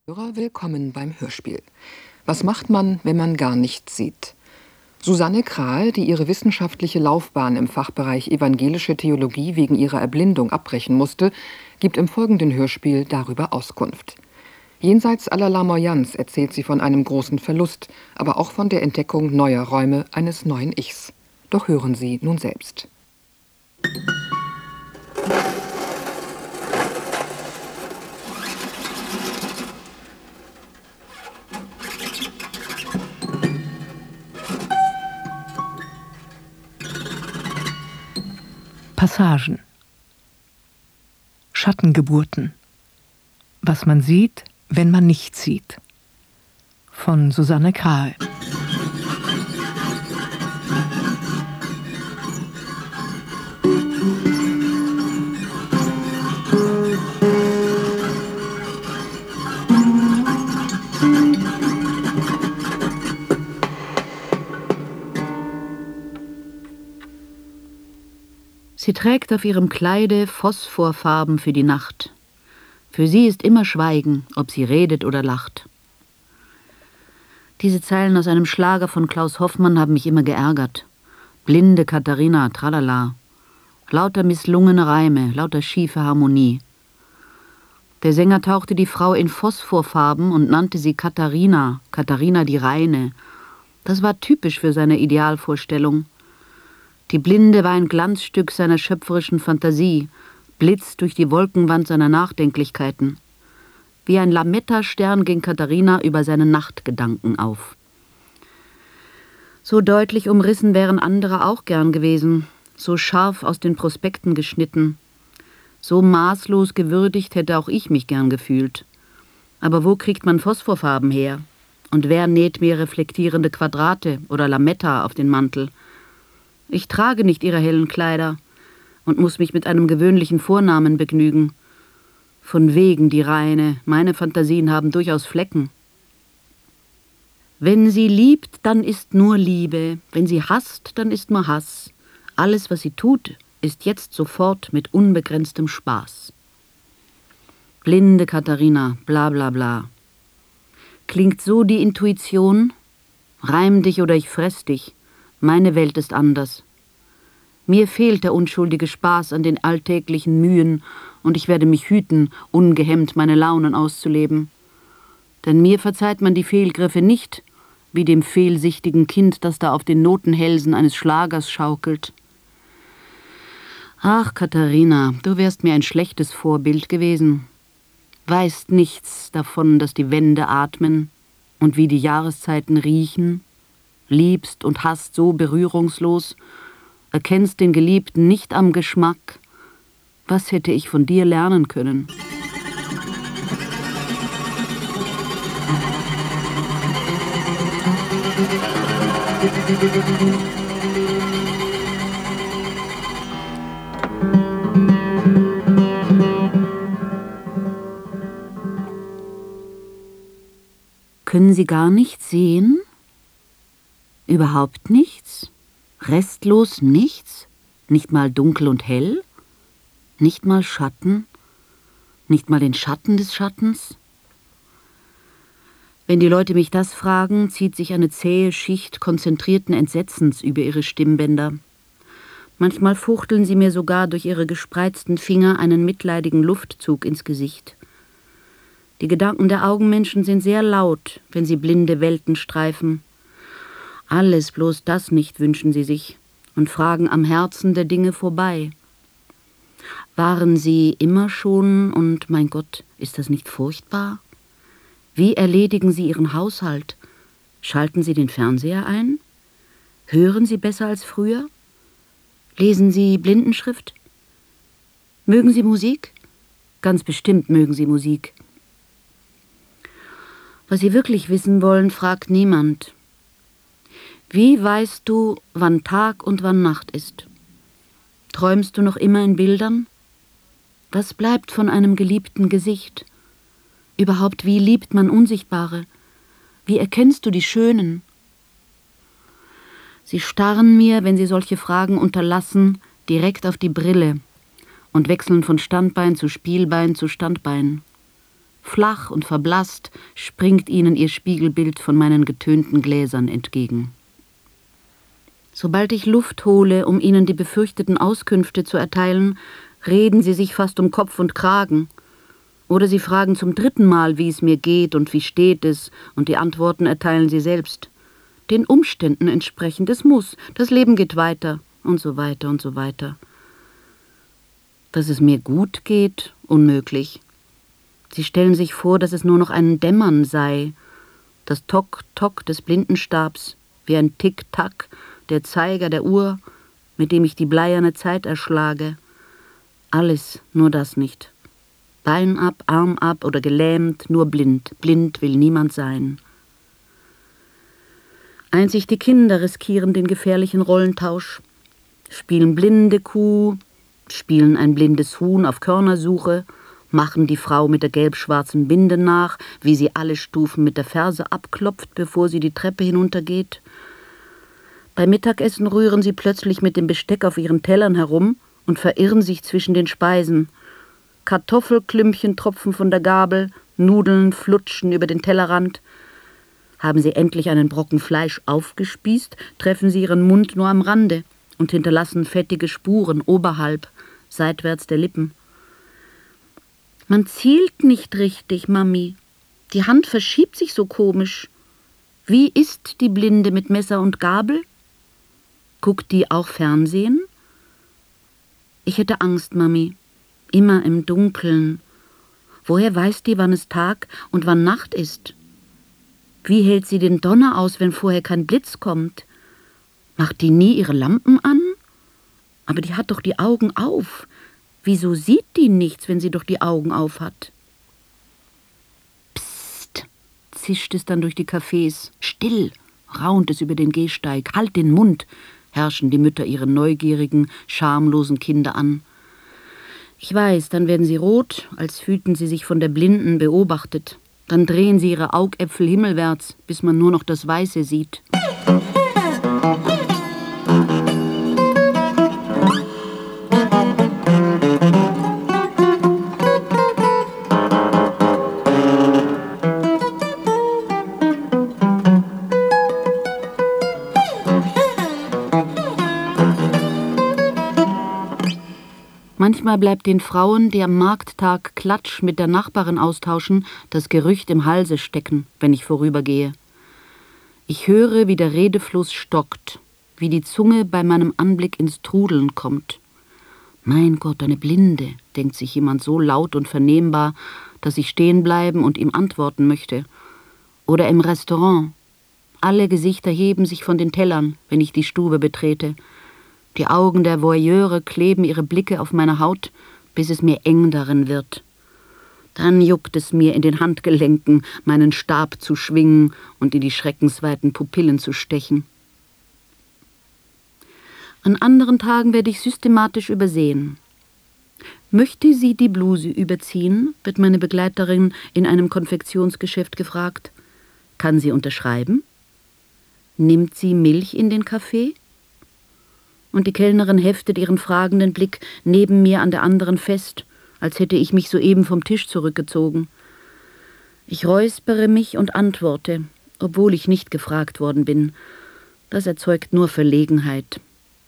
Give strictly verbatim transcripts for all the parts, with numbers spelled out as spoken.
Willkommen beim Hörspiel. Was macht man, wenn man gar nichts sieht? Susanne Krahe, die ihre wissenschaftliche Laufbahn im Fachbereich evangelische Theologie wegen ihrer Erblindung abbrechen musste, gibt im folgenden Hörspiel darüber Auskunft. Jenseits aller Larmoyanz erzählt sie von einem großen Verlust, aber auch von der Entdeckung neuer Räume eines neuen Ichs. Doch hören Sie nun selbst. Passagen. Schattengeburten. Was man sieht, wenn man nichts sieht. Von Susanne Krahe. Sie trägt auf ihrem Kleide Phosphorfarben für die Nacht. Für sie ist immer Schweigen, ob sie redet oder lacht. Diese Zeilen aus einem Schlager von Klaus Hoffmann haben mich immer geärgert. Blinde Katharina, tralala. Lauter misslungene Reime, lauter schiefe Harmonie. Der Sänger tauchte die Frau in Phosphorfarben und nannte sie Katharina, Katharina die Reine. Das war typisch für seine Idealvorstellung. Die Blinde war ein Glanzstück seiner schöpferischen Fantasie, Blitz durch die Wolkenwand seiner Nachdenklichkeiten. Wie ein Lametta-Stern ging Katharina über seine Nachtgedanken auf. So deutlich umrissen wären andere auch gern gewesen, so scharf aus den Prospekten geschnitten. So maßlos gewürdigt hätte auch ich mich gern gefühlt. Aber wo kriegt man Phosphorfarben her? Und wer näht mir reflektierende Quadrate oder Lametta auf den Mantel? Ich trage nicht ihre hellen Kleider und muss mich mit einem gewöhnlichen Vornamen begnügen. Von wegen die Reine, meine Fantasien haben durchaus Flecken. Wenn sie liebt, dann ist nur Liebe, wenn sie hasst, dann ist nur Hass. Alles, was sie tut, ist jetzt sofort mit unbegrenztem Spaß. Blinde Katharina, bla bla bla. Klingt so die Intuition? Reim dich oder ich fress dich. Meine Welt ist anders. Mir fehlt der unschuldige Spaß an den alltäglichen Mühen und ich werde mich hüten, ungehemmt meine Launen auszuleben. Denn mir verzeiht man die Fehlgriffe nicht, wie dem fehlsichtigen Kind, das da auf den Notenhälsen eines Schlagers schaukelt. Ach, Katharina, du wärst mir ein schlechtes Vorbild gewesen. Weißt nichts davon, dass die Wände atmen und wie die Jahreszeiten riechen, liebst und hasst so berührungslos, erkennst den Geliebten nicht am Geschmack. Was hätte ich von dir lernen können? Können Sie gar nichts sehen? Überhaupt nichts? Restlos nichts? Nicht mal dunkel und hell? Nicht mal Schatten? Nicht mal den Schatten des Schattens? Wenn die Leute mich das fragen, zieht sich eine zähe Schicht konzentrierten Entsetzens über ihre Stimmbänder. Manchmal fuchteln sie mir sogar durch ihre gespreizten Finger einen mitleidigen Luftzug ins Gesicht. Die Gedanken der Augenmenschen sind sehr laut, wenn sie blinde Welten streifen. Alles, bloß das nicht, wünschen sie sich und fragen am Herzen der Dinge vorbei. Waren sie immer schon, und mein Gott, ist das nicht furchtbar? Wie erledigen sie ihren Haushalt? Schalten sie den Fernseher ein? Hören sie besser als früher? Lesen sie Blindenschrift? Mögen sie Musik? Ganz bestimmt mögen sie Musik. Was sie wirklich wissen wollen, fragt niemand. Wie weißt du, wann Tag und wann Nacht ist? Träumst du noch immer in Bildern? Was bleibt von einem geliebten Gesicht? Überhaupt, wie liebt man Unsichtbare? Wie erkennst du die Schönen? Sie starren mir, wenn sie solche Fragen unterlassen, direkt auf die Brille und wechseln von Standbein zu Spielbein zu Standbein. Flach und verblasst springt ihnen ihr Spiegelbild von meinen getönten Gläsern entgegen. Sobald ich Luft hole, um ihnen die befürchteten Auskünfte zu erteilen, reden sie sich fast um Kopf und Kragen. Oder sie fragen zum dritten Mal, wie es mir geht und wie steht es, und die Antworten erteilen sie selbst. Den Umständen entsprechend, es muss, das Leben geht weiter, und so weiter und so weiter. Dass es mir gut geht, unmöglich. Sie stellen sich vor, dass es nur noch ein Dämmern sei, das Tock-Tock des Blindenstabs, wie ein Tick-Tack, der Zeiger der Uhr, mit dem ich die bleierne Zeit erschlage. Alles, nur das nicht. Bein ab, Arm ab oder gelähmt, nur blind. Blind will niemand sein. Einzig die Kinder riskieren den gefährlichen Rollentausch, spielen blinde Kuh, spielen ein blindes Huhn auf Körnersuche, machen die Frau mit der gelb-schwarzen Binde nach, wie sie alle Stufen mit der Ferse abklopft, bevor sie die Treppe hinuntergeht. Beim Mittagessen rühren sie plötzlich mit dem Besteck auf ihren Tellern herum und verirren sich zwischen den Speisen. Kartoffelklümpchen tropfen von der Gabel, Nudeln flutschen über den Tellerrand. Haben sie endlich einen Brocken Fleisch aufgespießt, treffen sie ihren Mund nur am Rande und hinterlassen fettige Spuren oberhalb, seitwärts der Lippen. »Man zielt nicht richtig, Mami. Die Hand verschiebt sich so komisch. Wie isst die Blinde mit Messer und Gabel? Guckt die auch Fernsehen?« Ich hätte Angst, Mami. Immer im Dunkeln. Woher weiß die, wann es Tag und wann Nacht ist? Wie hält sie den Donner aus, wenn vorher kein Blitz kommt? Macht die nie ihre Lampen an? Aber die hat doch die Augen auf. Wieso sieht die nichts, wenn sie doch die Augen auf hat? Psst, zischt es dann durch die Cafés. Still, raunt es über den Gehsteig. Halt den Mund, herrschen die Mütter ihre neugierigen, schamlosen Kinder an. Ich weiß, dann werden sie rot, als fühlten sie sich von der Blinden beobachtet. Dann drehen sie ihre Augäpfel himmelwärts, bis man nur noch das Weiße sieht. Manchmal bleibt den Frauen, die am Markttag Klatsch mit der Nachbarin austauschen, das Gerücht im Halse stecken, wenn ich vorübergehe. Ich höre, wie der Redefluss stockt, wie die Zunge bei meinem Anblick ins Trudeln kommt. Mein Gott, eine Blinde, denkt sich jemand so laut und vernehmbar, dass ich stehen bleiben und ihm antworten möchte. Oder im Restaurant. Alle Gesichter heben sich von den Tellern, wenn ich die Stube betrete. Die Augen der Voyeure kleben ihre Blicke auf meiner Haut, bis es mir eng darin wird. Dann juckt es mir in den Handgelenken, meinen Stab zu schwingen und in die schreckensweiten Pupillen zu stechen. An anderen Tagen werde ich systematisch übersehen. »Möchte sie die Bluse überziehen?« wird meine Begleiterin in einem Konfektionsgeschäft gefragt. »Kann sie unterschreiben?« »Nimmt sie Milch in den Kaffee?« Und die Kellnerin heftet ihren fragenden Blick neben mir an der anderen fest, als hätte ich mich soeben vom Tisch zurückgezogen. Ich räuspere mich und antworte, obwohl ich nicht gefragt worden bin. Das erzeugt nur Verlegenheit.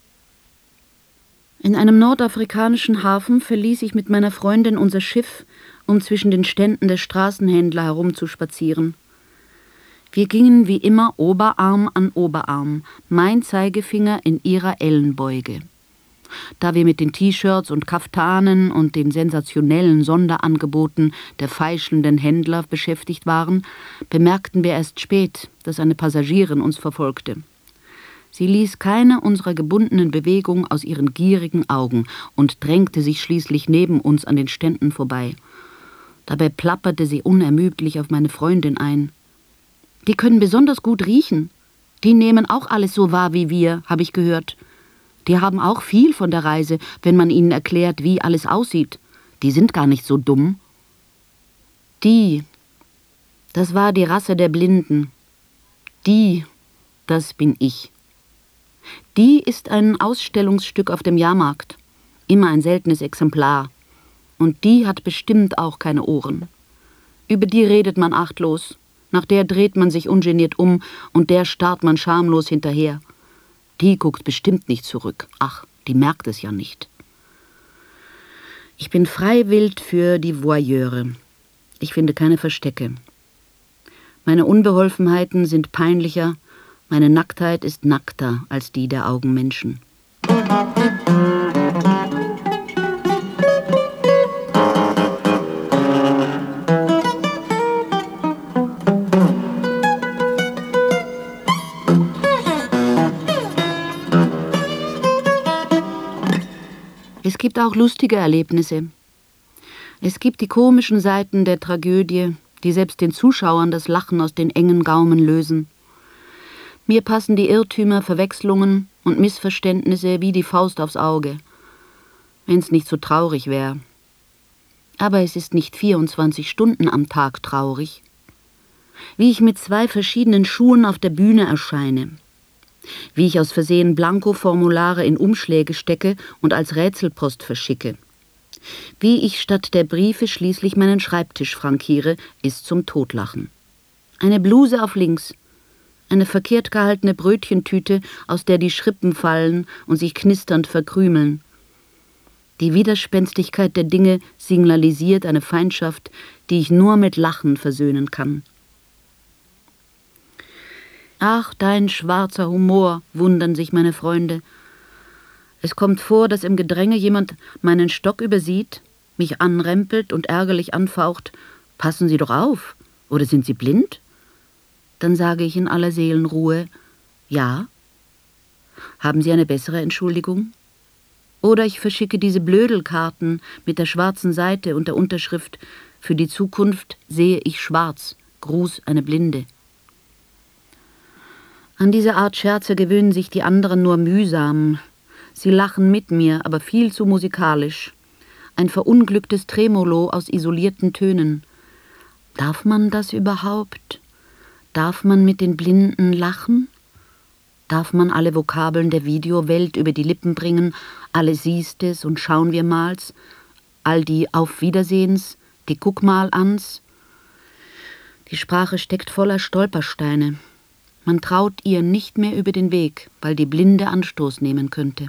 In einem nordafrikanischen Hafen verließ ich mit meiner Freundin unser Schiff, um zwischen den Ständen der Straßenhändler herumzuspazieren. Wir gingen wie immer Oberarm an Oberarm, mein Zeigefinger in ihrer Ellenbeuge. Da wir mit den T-Shirts und Kaftanen und den sensationellen Sonderangeboten der feischelnden Händler beschäftigt waren, bemerkten wir erst spät, dass eine Passagierin uns verfolgte. Sie ließ keine unserer gebundenen Bewegungen aus ihren gierigen Augen und drängte sich schließlich neben uns an den Ständen vorbei. Dabei plapperte sie unermüdlich auf meine Freundin ein. »Die können besonders gut riechen. Die nehmen auch alles so wahr wie wir, habe ich gehört. Die haben auch viel von der Reise, wenn man ihnen erklärt, wie alles aussieht. Die sind gar nicht so dumm.« Die, das war die Rasse der Blinden. Die, das bin ich. Die ist ein Ausstellungsstück auf dem Jahrmarkt. Immer ein seltenes Exemplar. Und die hat bestimmt auch keine Ohren. Über die redet man achtlos. Nach der dreht man sich ungeniert um und der starrt man schamlos hinterher. Die guckt bestimmt nicht zurück. Ach, die merkt es ja nicht. Ich bin freiwillig für die Voyeure. Ich finde keine Verstecke. Meine Unbeholfenheiten sind peinlicher, meine Nacktheit ist nackter als die der Augenmenschen. Es gibt auch lustige Erlebnisse. Es gibt die komischen Seiten der Tragödie, die selbst den Zuschauern das Lachen aus den engen Gaumen lösen. Mir passen die Irrtümer, Verwechslungen und Missverständnisse wie die Faust aufs Auge, wenn's nicht so traurig wäre. Aber es ist nicht vierundzwanzig Stunden am Tag traurig. Wie ich mit zwei verschiedenen Schuhen auf der Bühne erscheine. Wie ich aus Versehen Blankoformulare in Umschläge stecke und als Rätselpost verschicke. Wie ich statt der Briefe schließlich meinen Schreibtisch frankiere, ist zum Totlachen. Eine Bluse auf links, eine verkehrt gehaltene Brötchentüte, aus der die Schrippen fallen und sich knisternd verkrümeln. Die Widerspenstigkeit der Dinge signalisiert eine Feindschaft, die ich nur mit Lachen versöhnen kann. Ach, dein schwarzer Humor, wundern sich meine Freunde. Es kommt vor, dass im Gedränge jemand meinen Stock übersieht, mich anrempelt und ärgerlich anfaucht. Passen Sie doch auf, oder sind Sie blind? Dann sage ich in aller Seelenruhe, ja. Haben Sie eine bessere Entschuldigung? Oder ich verschicke diese Blödelkarten mit der schwarzen Seite und der Unterschrift, für die Zukunft sehe ich schwarz, Gruß eine Blinde. An diese Art Scherze gewöhnen sich die anderen nur mühsam. Sie lachen mit mir, aber viel zu musikalisch. Ein verunglücktes Tremolo aus isolierten Tönen. Darf man das überhaupt? Darf man mit den Blinden lachen? Darf man alle Vokabeln der Videowelt über die Lippen bringen? Alle siehst es und schauen wir mal's? All die Auf Wiedersehens, die Guck mal ans? Die Sprache steckt voller Stolpersteine. Man traut ihr nicht mehr über den Weg, weil die Blinde Anstoß nehmen könnte.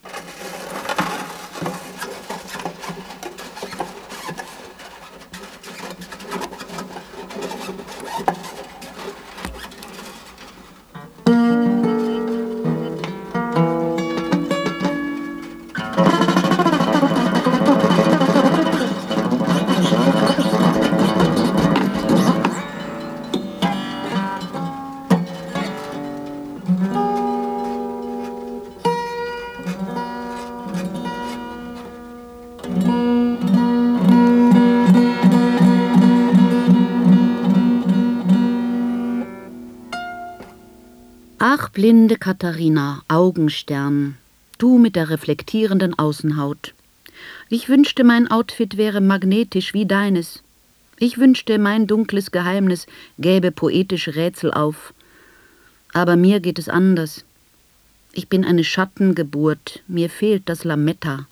Ach, blinde Katharina, Augenstern, du mit der reflektierenden Außenhaut. Ich wünschte, mein Outfit wäre magnetisch wie deines. Ich wünschte, mein dunkles Geheimnis gäbe poetische Rätsel auf. Aber mir geht es anders. Ich bin eine Schattengeburt, mir fehlt das Lametta.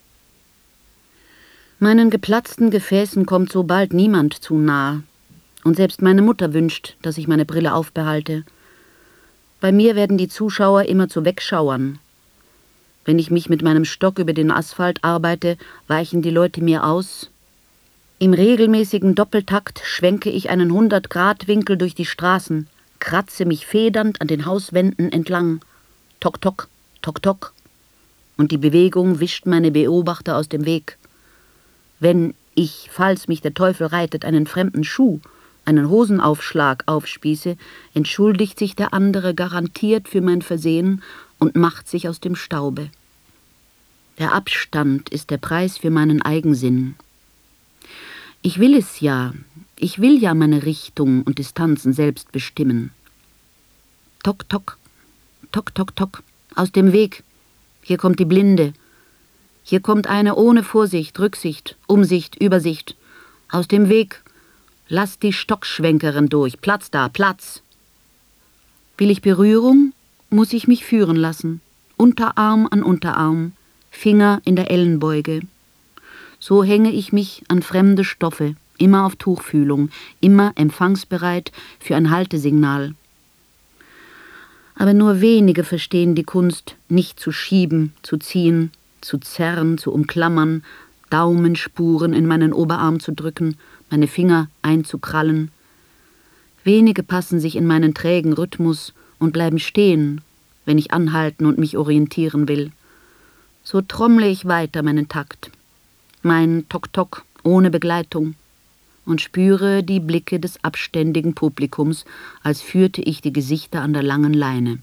Meinen geplatzten Gefäßen kommt so bald niemand zu nah. Und selbst meine Mutter wünscht, dass ich meine Brille aufbehalte. Bei mir werden die Zuschauer immer zu Wegschauern. Wenn ich mich mit meinem Stock über den Asphalt arbeite, weichen die Leute mir aus. Im regelmäßigen Doppeltakt schwenke ich einen hundert-Grad-Winkel durch die Straßen, kratze mich federnd an den Hauswänden entlang. Tok, tok, tok, tok. Und die Bewegung wischt meine Beobachter aus dem Weg. Wenn ich, falls mich der Teufel reitet, einen fremden Schuh, einen Hosenaufschlag aufspieße, entschuldigt sich der andere garantiert für mein Versehen und macht sich aus dem Staube. Der Abstand ist der Preis für meinen Eigensinn. Ich will es ja, ich will ja meine Richtung und Distanzen selbst bestimmen. Tok, tok, tok, tok, tok, aus dem Weg. Hier kommt die Blinde. Hier kommt eine ohne Vorsicht, Rücksicht, Umsicht, Übersicht. Aus dem Weg. Lass die Stockschwenkerin durch. Platz da, Platz. Will ich Berührung, muss ich mich führen lassen. Unterarm an Unterarm, Finger in der Ellenbeuge. So hänge ich mich an fremde Stoffe, immer auf Tuchfühlung, immer empfangsbereit für ein Haltesignal. Aber nur wenige verstehen die Kunst, nicht zu schieben, zu ziehen, zu zerren, zu umklammern, Daumenspuren in meinen Oberarm zu drücken, meine Finger einzukrallen. Wenige passen sich in meinen trägen Rhythmus und bleiben stehen, wenn ich anhalten und mich orientieren will. So trommle ich weiter meinen Takt, mein Tok-Tok ohne Begleitung, und spüre die Blicke des abständigen Publikums, als führte ich die Gesichter an der langen Leine.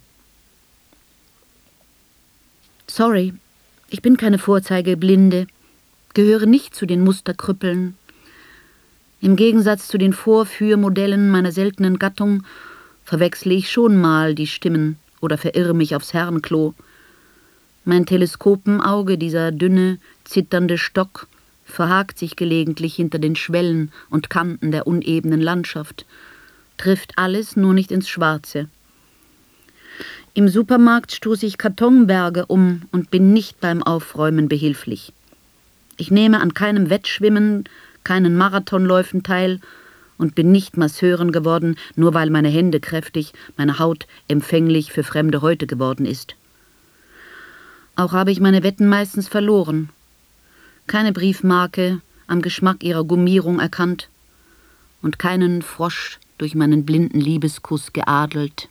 Sorry, ich bin keine Vorzeigeblinde, gehöre nicht zu den Musterkrüppeln. Im Gegensatz zu den Vorführmodellen meiner seltenen Gattung verwechsle ich schon mal die Stimmen oder verirre mich aufs Herrenklo. Mein Teleskopenauge, dieser dünne, zitternde Stock, verhakt sich gelegentlich hinter den Schwellen und Kanten der unebenen Landschaft, trifft alles nur nicht ins Schwarze. Im Supermarkt stoße ich Kartonberge um und bin nicht beim Aufräumen behilflich. Ich nehme an keinem Wettschwimmen, keinen Marathonläufen teil und bin nicht Masseurin geworden, nur weil meine Hände kräftig, meine Haut empfänglich für fremde Häute geworden ist. Auch habe ich meine Wetten meistens verloren. Keine Briefmarke am Geschmack ihrer Gummierung erkannt und keinen Frosch durch meinen blinden Liebeskuss geadelt.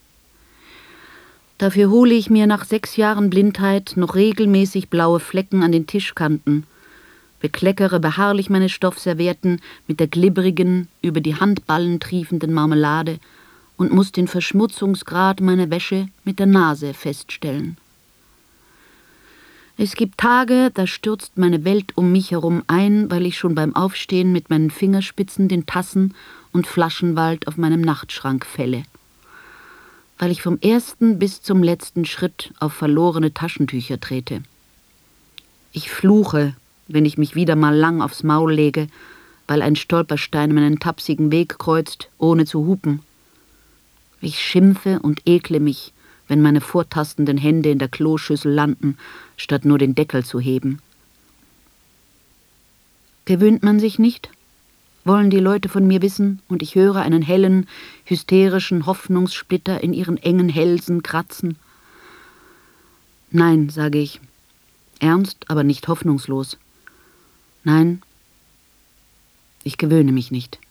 Dafür hole ich mir nach sechs Jahren Blindheit noch regelmäßig blaue Flecken an den Tischkanten, bekleckere beharrlich meine Stoffservietten mit der glibberigen, über die Handballen triefenden Marmelade und muss den Verschmutzungsgrad meiner Wäsche mit der Nase feststellen. Es gibt Tage, da stürzt meine Welt um mich herum ein, weil ich schon beim Aufstehen mit meinen Fingerspitzen den Tassen- und Flaschenwald auf meinem Nachtschrank fälle. Weil ich vom ersten bis zum letzten Schritt auf verlorene Taschentücher trete. Ich fluche, wenn ich mich wieder mal lang aufs Maul lege, weil ein Stolperstein meinen tapsigen Weg kreuzt, ohne zu hupen. Ich schimpfe und ekle mich, wenn meine vortastenden Hände in der Kloschüssel landen, statt nur den Deckel zu heben. Gewöhnt man sich nicht? Wollen die Leute von mir wissen, und ich höre einen hellen, hysterischen Hoffnungssplitter in ihren engen Hälsen kratzen? Nein, sage ich, ernst, aber nicht hoffnungslos. Nein, ich gewöhne mich nicht.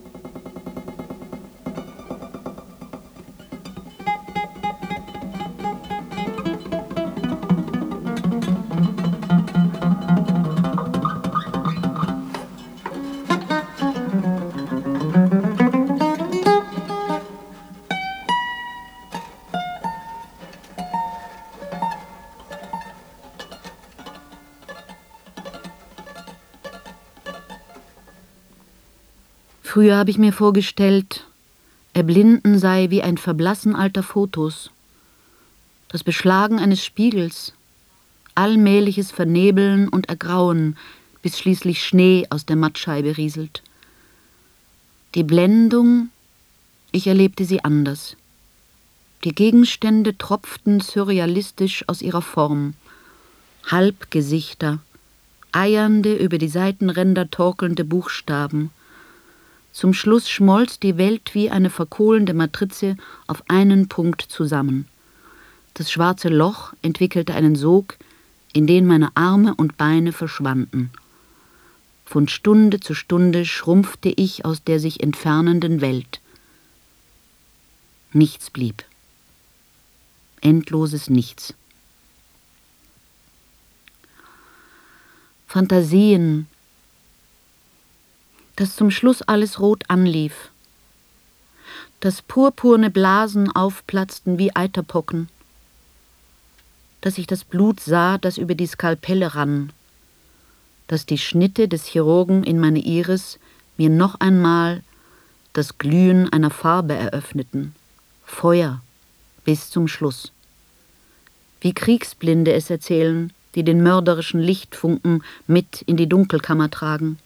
Früher habe ich mir vorgestellt, Erblinden sei wie ein Verblassen alter Fotos, das Beschlagen eines Spiegels, allmähliches Vernebeln und Ergrauen, bis schließlich Schnee aus der Mattscheibe rieselt. Die Blendung, ich erlebte sie anders. Die Gegenstände tropften surrealistisch aus ihrer Form, Halbgesichter, eiernde, über die Seitenränder torkelnde Buchstaben. Zum Schluss schmolz die Welt wie eine verkohlende Matrize auf einen Punkt zusammen. Das schwarze Loch entwickelte einen Sog, in den meine Arme und Beine verschwanden. Von Stunde zu Stunde schrumpfte ich aus der sich entfernenden Welt. Nichts blieb. Endloses Nichts. Fantasien, dass zum Schluss alles rot anlief, dass purpurne Blasen aufplatzten wie Eiterpocken, dass ich das Blut sah, das über die Skalpelle rann, dass die Schnitte des Chirurgen in meine Iris mir noch einmal das Glühen einer Farbe eröffneten, Feuer bis zum Schluss. Wie Kriegsblinde es erzählen, die den mörderischen Lichtfunken mit in die Dunkelkammer tragen.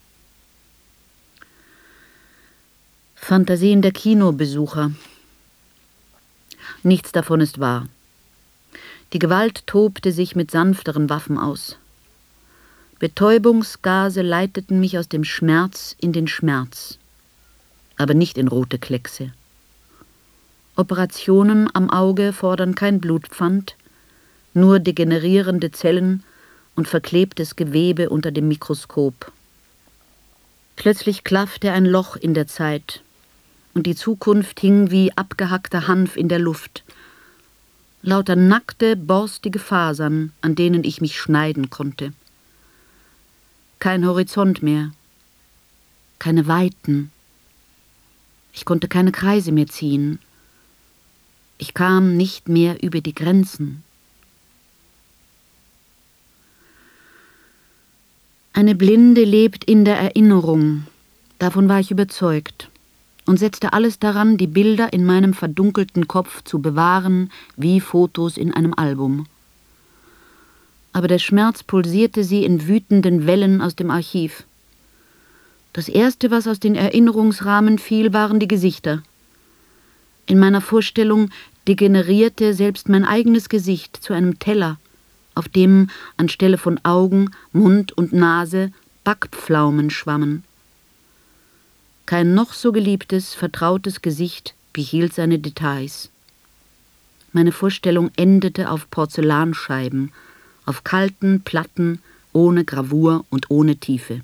Fantasien der Kinobesucher. Nichts davon ist wahr. Die Gewalt tobte sich mit sanfteren Waffen aus. Betäubungsgase leiteten mich aus dem Schmerz in den Schmerz, aber nicht in rote Kleckse. Operationen am Auge fordern kein Blutpfand, nur degenerierende Zellen und verklebtes Gewebe unter dem Mikroskop. Plötzlich klaffte ein Loch in der Zeit und die Zukunft hing wie abgehackter Hanf in der Luft. Lauter nackte, borstige Fasern, an denen ich mich schneiden konnte. Kein Horizont mehr, keine Weiten. Ich konnte keine Kreise mehr ziehen. Ich kam nicht mehr über die Grenzen. Eine Blinde lebt in der Erinnerung, davon war ich überzeugt, und setzte alles daran, die Bilder in meinem verdunkelten Kopf zu bewahren, wie Fotos in einem Album. Aber der Schmerz pulsierte sie in wütenden Wellen aus dem Archiv. Das Erste, was aus den Erinnerungsrahmen fiel, waren die Gesichter. In meiner Vorstellung degenerierte selbst mein eigenes Gesicht zu einem Teller, auf dem anstelle von Augen, Mund und Nase Backpflaumen schwammen. Kein noch so geliebtes, vertrautes Gesicht behielt seine Details. Meine Vorstellung endete auf Porzellanscheiben, auf kalten Platten, ohne Gravur und ohne Tiefe.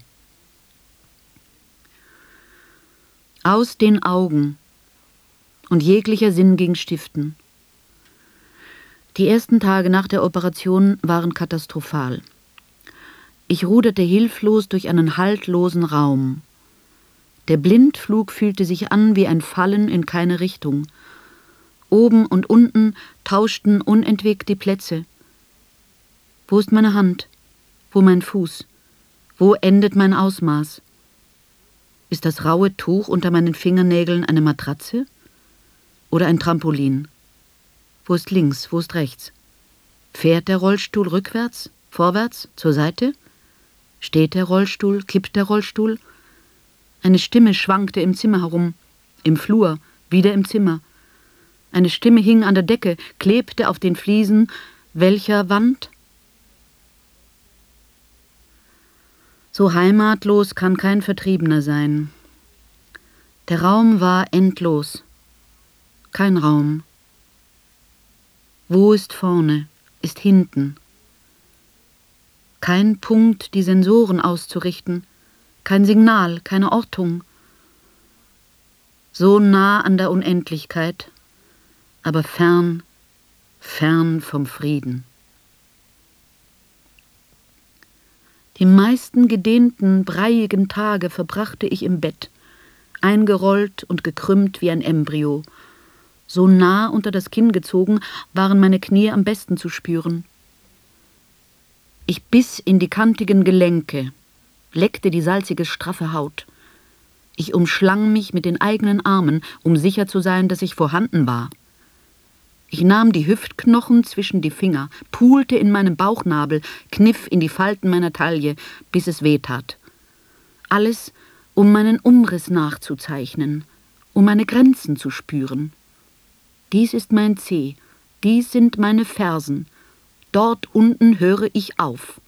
Aus den Augen, und jeglicher Sinn ging stiften. Die ersten Tage nach der Operation waren katastrophal. Ich ruderte hilflos durch einen haltlosen Raum. Der Blindflug fühlte sich an wie ein Fallen in keine Richtung. Oben und unten tauschten unentwegt die Plätze. Wo ist meine Hand? Wo mein Fuß? Wo endet mein Ausmaß? Ist das raue Tuch unter meinen Fingernägeln eine Matratze? Oder ein Trampolin? Wo ist links, wo ist rechts? Fährt der Rollstuhl rückwärts, vorwärts, zur Seite? Steht der Rollstuhl, kippt der Rollstuhl? Eine Stimme schwankte im Zimmer herum, im Flur, wieder im Zimmer. Eine Stimme hing an der Decke, klebte auf den Fliesen. Welcher Wand? So heimatlos kann kein Vertriebener sein. Der Raum war endlos. Kein Raum. Wo ist vorne, ist hinten? Kein Punkt, die Sensoren auszurichten, kein Signal, keine Ortung. So nah an der Unendlichkeit, aber fern, fern vom Frieden. Die meisten gedehnten, breiigen Tage verbrachte ich im Bett, eingerollt und gekrümmt wie ein Embryo. So nah unter das Kinn gezogen, waren meine Knie am besten zu spüren. Ich biss in die kantigen Gelenke, leckte die salzige, straffe Haut. Ich umschlang mich mit den eigenen Armen, um sicher zu sein, dass ich vorhanden war. Ich nahm die Hüftknochen zwischen die Finger, pulte in meinem Bauchnabel, kniff in die Falten meiner Taille, bis es weh tat. Alles, um meinen Umriss nachzuzeichnen, um meine Grenzen zu spüren. Dies ist mein Zeh, dies sind meine Fersen, dort unten höre ich auf.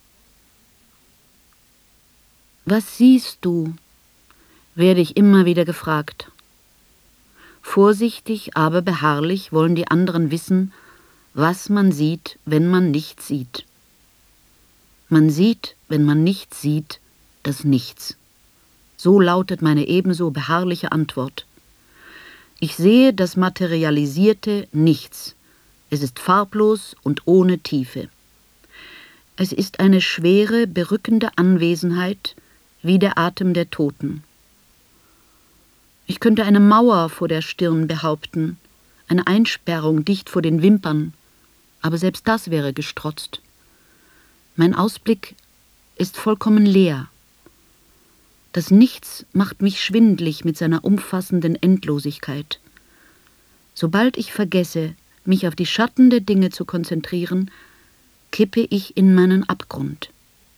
Was siehst du? Werde ich immer wieder gefragt. Vorsichtig, aber beharrlich wollen die anderen wissen, was man sieht, wenn man nichts sieht. Man sieht, wenn man nichts sieht, das Nichts. So lautet meine ebenso beharrliche Antwort. Ich sehe das materialisierte Nichts. Es ist farblos und ohne Tiefe. Es ist eine schwere, berückende Anwesenheit, wie der Atem der Toten. Ich könnte eine Mauer vor der Stirn behaupten, eine Einsperrung dicht vor den Wimpern, aber selbst das wäre gestrotzt. Mein Ausblick ist vollkommen leer. Das Nichts macht mich schwindlig mit seiner umfassenden Endlosigkeit. Sobald ich vergesse, mich auf die Schatten der Dinge zu konzentrieren, kippe ich in meinen Abgrund.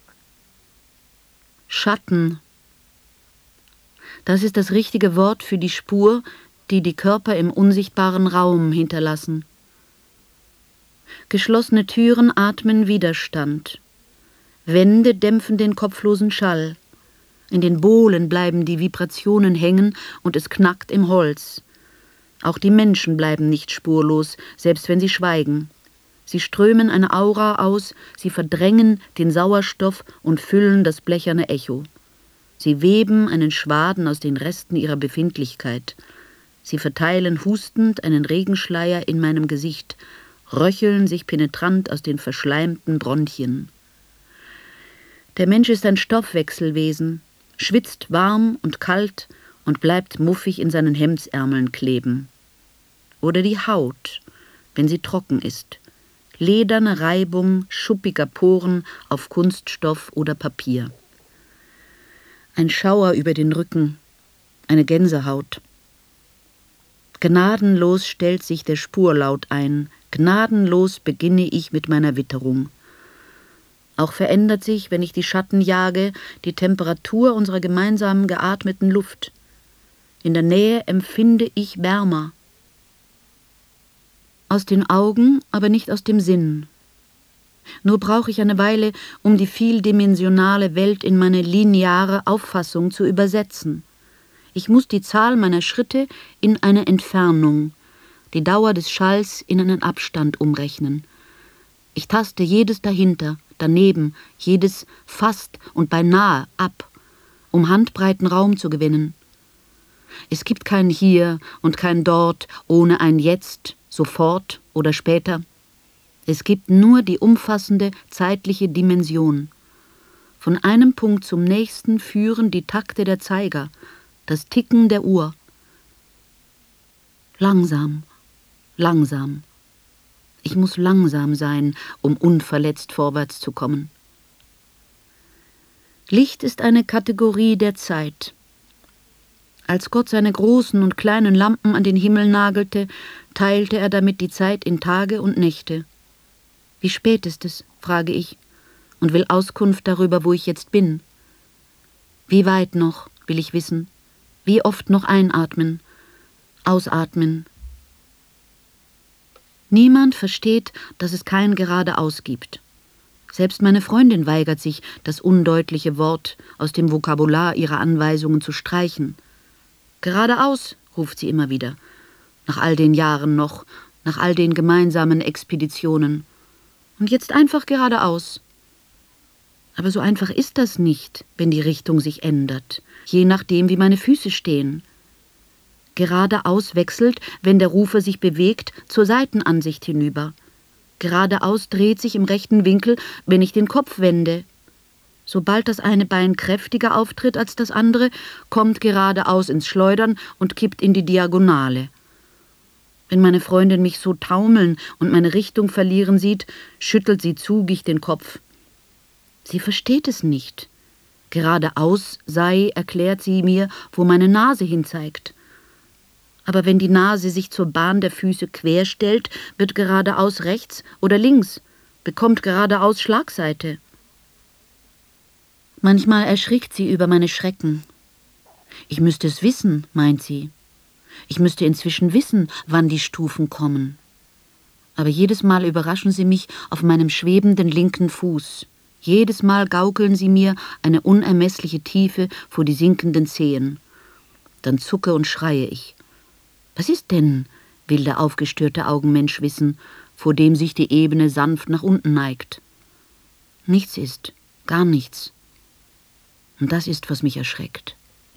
Schatten. Das ist das richtige Wort für die Spur, die die Körper im unsichtbaren Raum hinterlassen. Geschlossene Türen atmen Widerstand. Wände dämpfen den kopflosen Schall. In den Bohlen bleiben die Vibrationen hängen und es knackt im Holz. Auch die Menschen bleiben nicht spurlos, selbst wenn sie schweigen. Sie strömen eine Aura aus, sie verdrängen den Sauerstoff und füllen das blecherne Echo. Sie weben einen Schwaden aus den Resten ihrer Befindlichkeit. Sie verteilen hustend einen Regenschleier in meinem Gesicht, röcheln sich penetrant aus den verschleimten Bronchien. Der Mensch ist ein Stoffwechselwesen, schwitzt warm und kalt und bleibt muffig in seinen Hemdsärmeln kleben. Oder die Haut, wenn sie trocken ist. Lederne Reibung schuppiger Poren auf Kunststoff oder Papier. Ein Schauer über den Rücken, eine Gänsehaut. Gnadenlos stellt sich der Spurlaut ein, gnadenlos beginne ich mit meiner Witterung. Auch verändert sich, wenn ich die Schatten jage, die Temperatur unserer gemeinsamen geatmeten Luft. In der Nähe empfinde ich wärmer. Aus den Augen, aber nicht aus dem Sinn. Nur brauche ich eine Weile, um die vieldimensionale Welt in meine lineare Auffassung zu übersetzen. Ich muss die Zahl meiner Schritte in eine Entfernung, die Dauer des Schalls in einen Abstand umrechnen. Ich taste jedes dahinter, daneben, jedes fast und beinahe ab, um handbreiten Raum zu gewinnen. Es gibt kein Hier und kein Dort ohne ein Jetzt, sofort oder später. Es gibt nur die umfassende zeitliche Dimension. Von einem Punkt zum nächsten führen die Takte der Zeiger, das Ticken der Uhr. Langsam, langsam. Ich muss langsam sein, um unverletzt vorwärts zu kommen. Licht ist eine Kategorie der Zeit. Als Gott seine großen und kleinen Lampen an den Himmel nagelte, teilte er damit die Zeit in Tage und Nächte. Wie spät ist es, frage ich, und will Auskunft darüber, wo ich jetzt bin. Wie weit noch, will ich wissen. Wie oft noch einatmen, ausatmen. Niemand versteht, dass es kein Geradeaus gibt. Selbst meine Freundin weigert sich, das undeutliche Wort aus dem Vokabular ihrer Anweisungen zu streichen. Geradeaus, ruft sie immer wieder. Nach all den Jahren noch, nach all den gemeinsamen Expeditionen. Und jetzt einfach geradeaus. Aber so einfach ist das nicht, wenn die Richtung sich ändert, je nachdem, wie meine Füße stehen. Geradeaus wechselt, wenn der Rufer sich bewegt, zur Seitenansicht hinüber. Geradeaus dreht sich im rechten Winkel, wenn ich den Kopf wende. Sobald das eine Bein kräftiger auftritt als das andere, kommt geradeaus ins Schleudern und kippt in die Diagonale. Wenn meine Freundin mich so taumeln und meine Richtung verlieren sieht, schüttelt sie zugig den Kopf. Sie versteht es nicht. Geradeaus sei, erklärt sie mir, wo meine Nase hinzeigt. Aber wenn die Nase sich zur Bahn der Füße querstellt, wird geradeaus rechts oder links, bekommt geradeaus Schlagseite. Manchmal erschrickt sie über meine Schrecken. Ich müsste es wissen, meint sie. Ich müsste inzwischen wissen, wann die Stufen kommen. Aber jedes Mal überraschen sie mich auf meinem schwebenden linken Fuß. Jedes Mal gaukeln sie mir eine unermessliche Tiefe vor die sinkenden Zehen. Dann zucke und schreie ich. Was ist denn, will der aufgestörte Augenmensch wissen, vor dem sich die Ebene sanft nach unten neigt. Nichts ist, gar nichts. Und das ist, was mich erschreckt.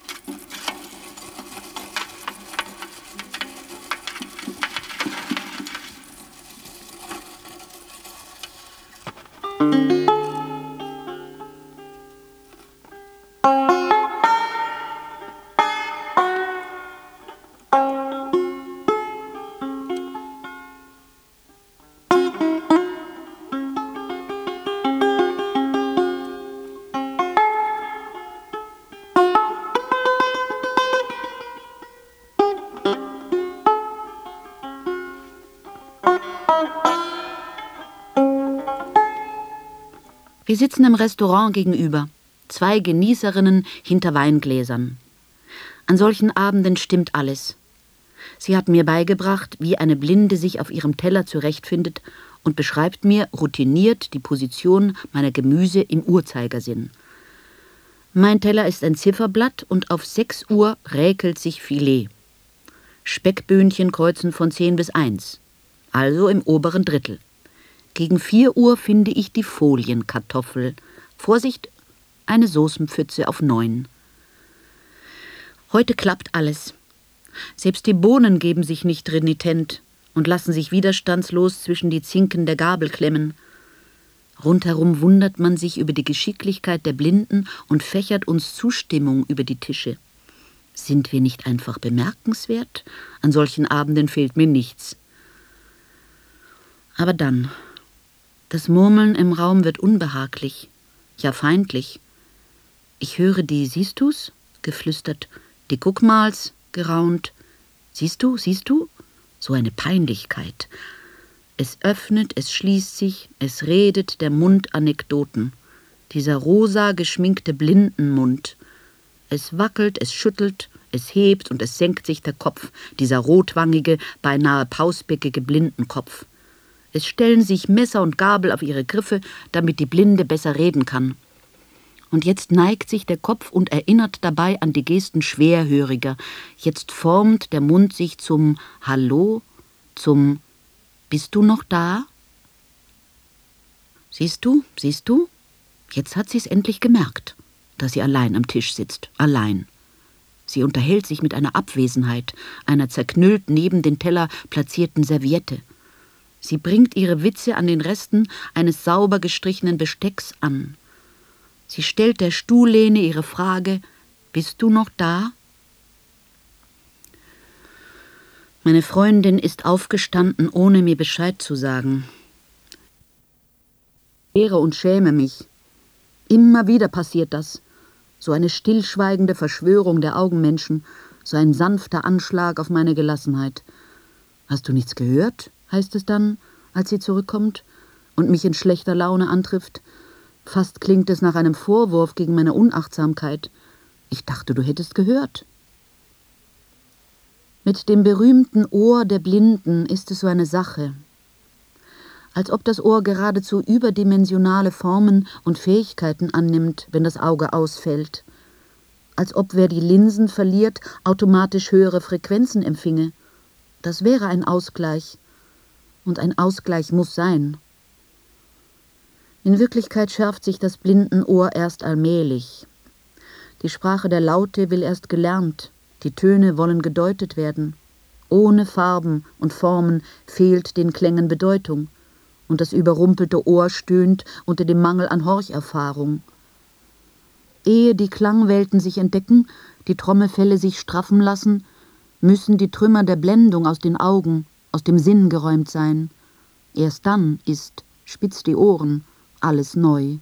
Wir sitzen im Restaurant gegenüber, zwei Genießerinnen hinter Weingläsern. An solchen Abenden stimmt alles. Sie hat mir beigebracht, wie eine Blinde sich auf ihrem Teller zurechtfindet und beschreibt mir routiniert die Position meiner Gemüse im Uhrzeigersinn. Mein Teller ist ein Zifferblatt und auf sechs Uhr räkelt sich Filet. Speckböhnchen kreuzen von zehn bis eins, also im oberen Drittel. Gegen vier Uhr finde ich die Folienkartoffel. Vorsicht, eine Soßenpfütze auf neun. Heute klappt alles. Selbst die Bohnen geben sich nicht renitent und lassen sich widerstandslos zwischen die Zinken der Gabel klemmen. Rundherum wundert man sich über die Geschicklichkeit der Blinden und fächert uns Zustimmung über die Tische. Sind wir nicht einfach bemerkenswert? An solchen Abenden fehlt mir nichts. Aber dann, das Murmeln im Raum wird unbehaglich, ja feindlich. Ich höre die "Siehst du's?" geflüstert, die "Guckmals" geraunt. Siehst du, siehst du? So eine Peinlichkeit. Es öffnet, es schließt sich, es redet der Mund Anekdoten. Dieser rosa geschminkte Blindenmund. Es wackelt, es schüttelt, es hebt und es senkt sich der Kopf, dieser rotwangige, beinahe pausbäckige Blindenkopf. Es stellen sich Messer und Gabel auf ihre Griffe, damit die Blinde besser reden kann. Und jetzt neigt sich der Kopf und erinnert dabei an die Gesten Schwerhöriger. Jetzt formt der Mund sich zum Hallo, zum Bist du noch da? Siehst du, siehst du? Jetzt hat sie's endlich gemerkt, dass sie allein am Tisch sitzt, allein. Sie unterhält sich mit einer Abwesenheit, einer zerknüllt neben den Teller platzierten Serviette. Sie bringt ihre Witze an den Resten eines sauber gestrichenen Bestecks an. Sie stellt der Stuhllehne ihre Frage: Bist du noch da? Meine Freundin ist aufgestanden, ohne mir Bescheid zu sagen. Ich ehre und schäme mich. Immer wieder passiert das. So eine stillschweigende Verschwörung der Augenmenschen, so ein sanfter Anschlag auf meine Gelassenheit. Hast du nichts gehört? Heißt es dann, als sie zurückkommt und mich in schlechter Laune antrifft. Fast klingt es nach einem Vorwurf gegen meine Unachtsamkeit. Ich dachte, du hättest gehört. Mit dem berühmten Ohr der Blinden ist es so eine Sache. Als ob das Ohr geradezu überdimensionale Formen und Fähigkeiten annimmt, wenn das Auge ausfällt. Als ob wer die Linsen verliert, automatisch höhere Frequenzen empfinge. Das wäre ein Ausgleich. Und ein Ausgleich muss sein. In Wirklichkeit schärft sich das Blindenohr erst allmählich. Die Sprache der Laute will erst gelernt, die Töne wollen gedeutet werden. Ohne Farben und Formen fehlt den Klängen Bedeutung, und das überrumpelte Ohr stöhnt unter dem Mangel an Horcherfahrung. Ehe die Klangwelten sich entdecken, die Trommelfelle sich straffen lassen, müssen die Trümmer der Blendung aus den Augen, aus dem Sinn geräumt sein. Erst dann ist, spitz die Ohren, alles neu.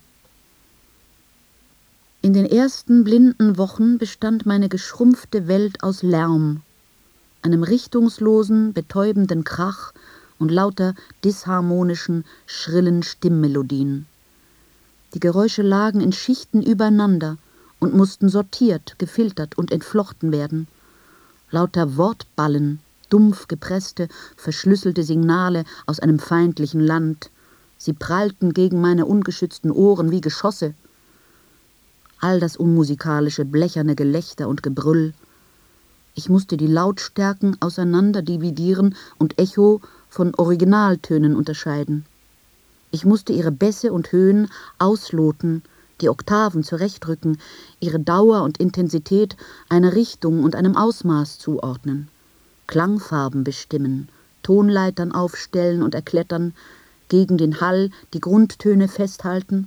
In den ersten blinden Wochen bestand meine geschrumpfte Welt aus Lärm, einem richtungslosen, betäubenden Krach und lauter disharmonischen, schrillen Stimmmelodien. Die Geräusche lagen in Schichten übereinander und mussten sortiert, gefiltert und entflochten werden. Lauter Wortballen, dumpf gepresste, verschlüsselte Signale aus einem feindlichen Land. Sie prallten gegen meine ungeschützten Ohren wie Geschosse. All das unmusikalische, blecherne Gelächter und Gebrüll. Ich musste die Lautstärken auseinander dividieren und Echo von Originaltönen unterscheiden. Ich musste ihre Bässe und Höhen ausloten, die Oktaven zurechtrücken, ihre Dauer und Intensität einer Richtung und einem Ausmaß zuordnen, Klangfarben bestimmen, Tonleitern aufstellen und erklettern, gegen den Hall die Grundtöne festhalten.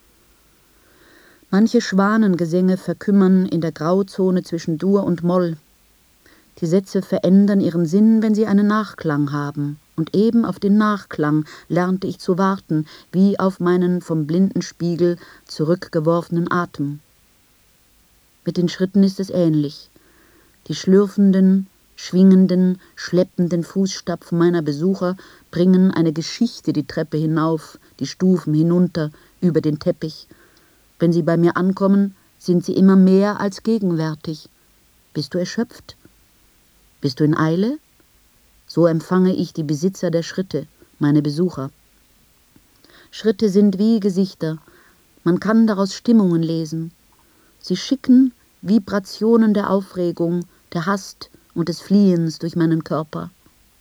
Manche Schwanengesänge verkümmern in der Grauzone zwischen Dur und Moll. Die Sätze verändern ihren Sinn, wenn sie einen Nachklang haben. Und eben auf den Nachklang lernte ich zu warten, wie auf meinen vom Blindenspiegel zurückgeworfenen Atem. Mit den Schritten ist es ähnlich. Die schlürfenden, schwingenden, schleppenden Fußstapfen meiner Besucher bringen eine Geschichte die Treppe hinauf, die Stufen hinunter, über den Teppich. Wenn sie bei mir ankommen, sind sie immer mehr als gegenwärtig. Bist du erschöpft? Bist du in Eile? So empfange ich die Besitzer der Schritte, meine Besucher. Schritte sind wie Gesichter. Man kann daraus Stimmungen lesen. Sie schicken Vibrationen der Aufregung, der Hast und des Fliehens durch meinen Körper.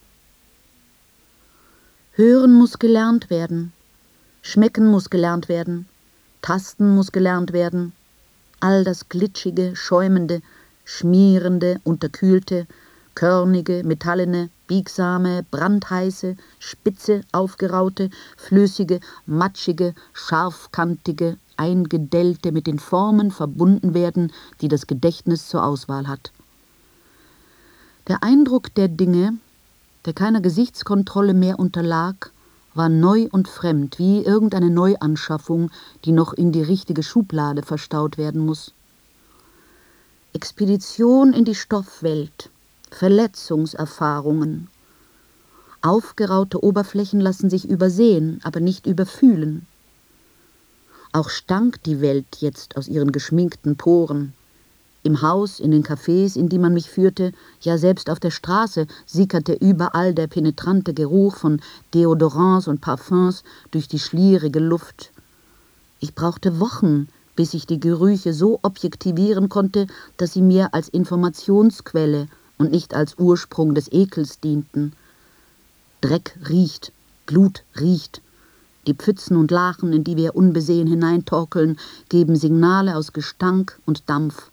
Hören muss gelernt werden. Schmecken muss gelernt werden. Tasten muss gelernt werden. All das glitschige, schäumende, schmierende, unterkühlte, körnige, metallene, biegsame, brandheiße, spitze, aufgeraute, flüssige, matschige, scharfkantige, eingedellte, mit den Formen verbunden werden, die das Gedächtnis zur Auswahl hat. Der Eindruck der Dinge, der keiner Gesichtskontrolle mehr unterlag, war neu und fremd, wie irgendeine Neuanschaffung, die noch in die richtige Schublade verstaut werden muss. Expedition in die Stoffwelt, Verletzungserfahrungen. Aufgeraute Oberflächen lassen sich übersehen, aber nicht überfühlen. Auch stank die Welt jetzt aus ihren geschminkten Poren. Im Haus, in den Cafés, in die man mich führte, ja selbst auf der Straße, sickerte überall der penetrante Geruch von Deodorants und Parfums durch die schlierige Luft. Ich brauchte Wochen, bis ich die Gerüche so objektivieren konnte, dass sie mir als Informationsquelle und nicht als Ursprung des Ekels dienten. Dreck riecht, Blut riecht. Die Pfützen und Lachen, in die wir unbesehen hineintorkeln, geben Signale aus Gestank und Dampf.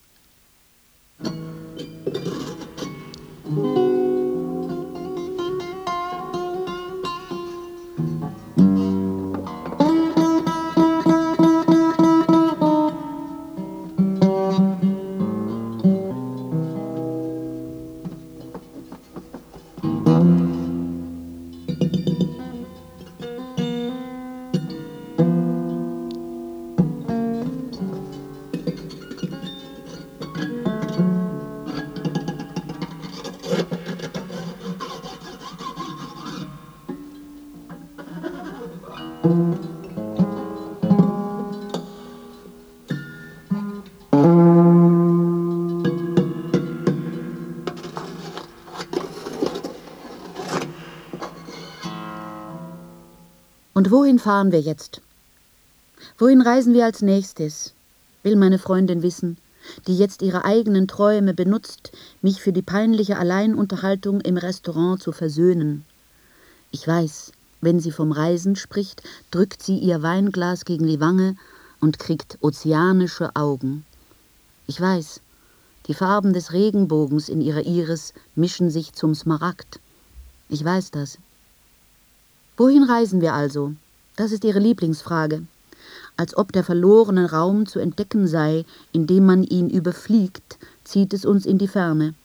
Und wohin fahren wir jetzt? Wohin reisen wir als nächstes? Will meine Freundin wissen, die jetzt ihre eigenen Träume benutzt, mich für die peinliche Alleinunterhaltung im Restaurant zu versöhnen. Ich weiß, wenn sie vom Reisen spricht, drückt sie ihr Weinglas gegen die Wange und kriegt ozeanische Augen. Ich weiß, die Farben des Regenbogens in ihrer Iris mischen sich zum Smaragd. Ich weiß das. Wohin reisen wir also? Das ist ihre Lieblingsfrage. Als ob der verlorene Raum zu entdecken sei, indem man ihn überfliegt, zieht es uns in die Ferne.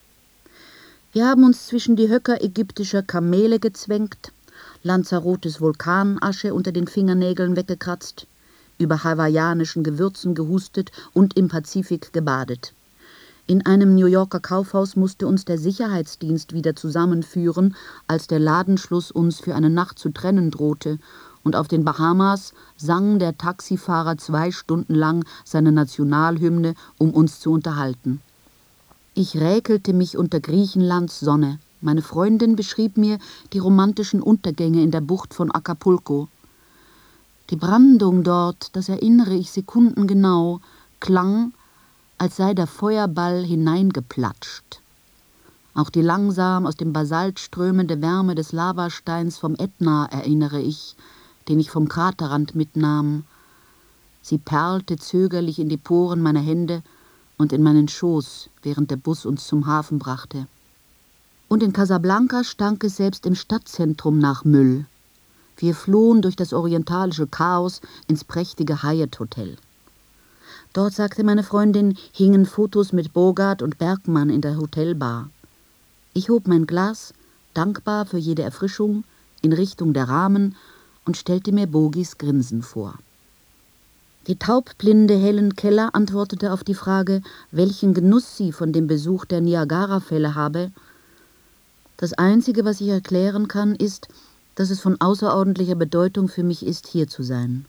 Wir haben uns zwischen die Höcker ägyptischer Kamele gezwängt, Lanzarotes Vulkanasche unter den Fingernägeln weggekratzt, über hawaiianischen Gewürzen gehustet und im Pazifik gebadet. In einem New Yorker Kaufhaus musste uns der Sicherheitsdienst wieder zusammenführen, als der Ladenschluss uns für eine Nacht zu trennen drohte, und auf den Bahamas sang der Taxifahrer zwei Stunden lang seine Nationalhymne, um uns zu unterhalten. Ich räkelte mich unter Griechenlands Sonne. Meine Freundin beschrieb mir die romantischen Untergänge in der Bucht von Acapulco. Die Brandung dort, das erinnere ich sekundengenau, klang, als sei der Feuerball hineingeplatscht. Auch die langsam aus dem Basalt strömende Wärme des Lavasteins vom Ätna erinnere ich, den ich vom Kraterrand mitnahm. Sie perlte zögerlich in die Poren meiner Hände und in meinen Schoß, während der Bus uns zum Hafen brachte. Und in Casablanca stank es selbst im Stadtzentrum nach Müll. Wir flohen durch das orientalische Chaos ins prächtige Hyatt Hotel. Dort, sagte meine Freundin, hingen Fotos mit Bogart und Bergmann in der Hotelbar. Ich hob mein Glas, dankbar für jede Erfrischung, in Richtung der Rahmen und stellte mir Bogis Grinsen vor. Die taubblinde Helen Keller antwortete auf die Frage, welchen Genuss sie von dem Besuch der Niagarafälle habe. Das Einzige, was ich erklären kann, ist, dass es von außerordentlicher Bedeutung für mich ist, hier zu sein.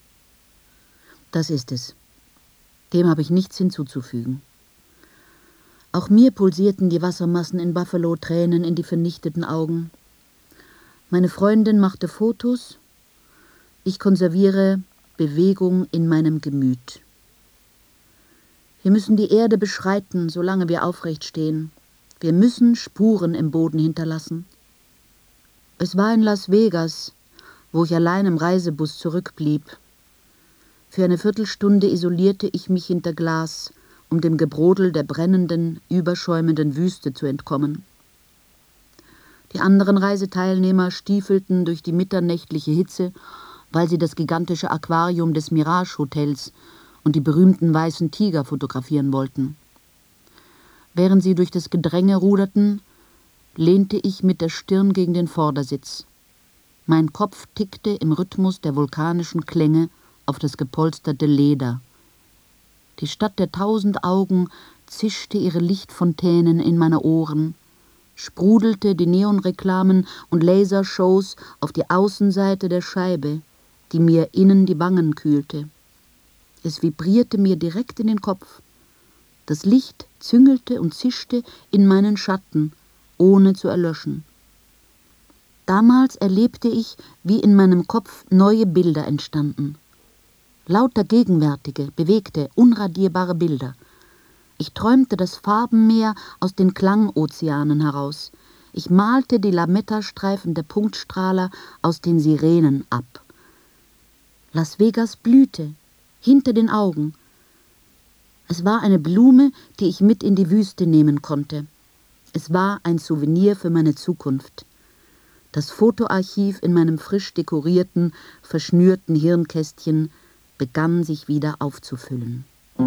Das ist es. Dem habe ich nichts hinzuzufügen. Auch mir pulsierten die Wassermassen in Buffalo Tränen in die vernichteten Augen. Meine Freundin machte Fotos. Ich konserviere Bewegung in meinem Gemüt. Wir müssen die Erde beschreiten, solange wir aufrecht stehen. Wir müssen Spuren im Boden hinterlassen. Es war in Las Vegas, wo ich allein im Reisebus zurückblieb. Für eine Viertelstunde isolierte ich mich hinter Glas, um dem Gebrodel der brennenden, überschäumenden Wüste zu entkommen. Die anderen Reiseteilnehmer stiefelten durch die mitternächtliche Hitze, weil sie das gigantische Aquarium des Mirage Hotels und die berühmten weißen Tiger fotografieren wollten. Während sie durch das Gedränge ruderten, lehnte ich mit der Stirn gegen den Vordersitz. Mein Kopf tickte im Rhythmus der vulkanischen Klänge auf das gepolsterte Leder. Die Stadt der tausend Augen zischte ihre Lichtfontänen in meine Ohren, sprudelte die Neonreklamen und Lasershows auf die Außenseite der Scheibe, die mir innen die Wangen kühlte. Es vibrierte mir direkt in den Kopf. Das Licht züngelte und zischte in meinen Schatten, ohne zu erlöschen. Damals erlebte ich, wie in meinem Kopf neue Bilder entstanden. Lauter gegenwärtige, bewegte, unradierbare Bilder. Ich träumte das Farbenmeer aus den Klangozeanen heraus. Ich malte die Lametta-Streifen der Punktstrahler aus den Sirenen ab. Las Vegas blühte, hinter den Augen. Es war eine Blume, die ich mit in die Wüste nehmen konnte. Es war ein Souvenir für meine Zukunft. Das Fotoarchiv in meinem frisch dekorierten, verschnürten Hirnkästchen begann sich wieder aufzufüllen.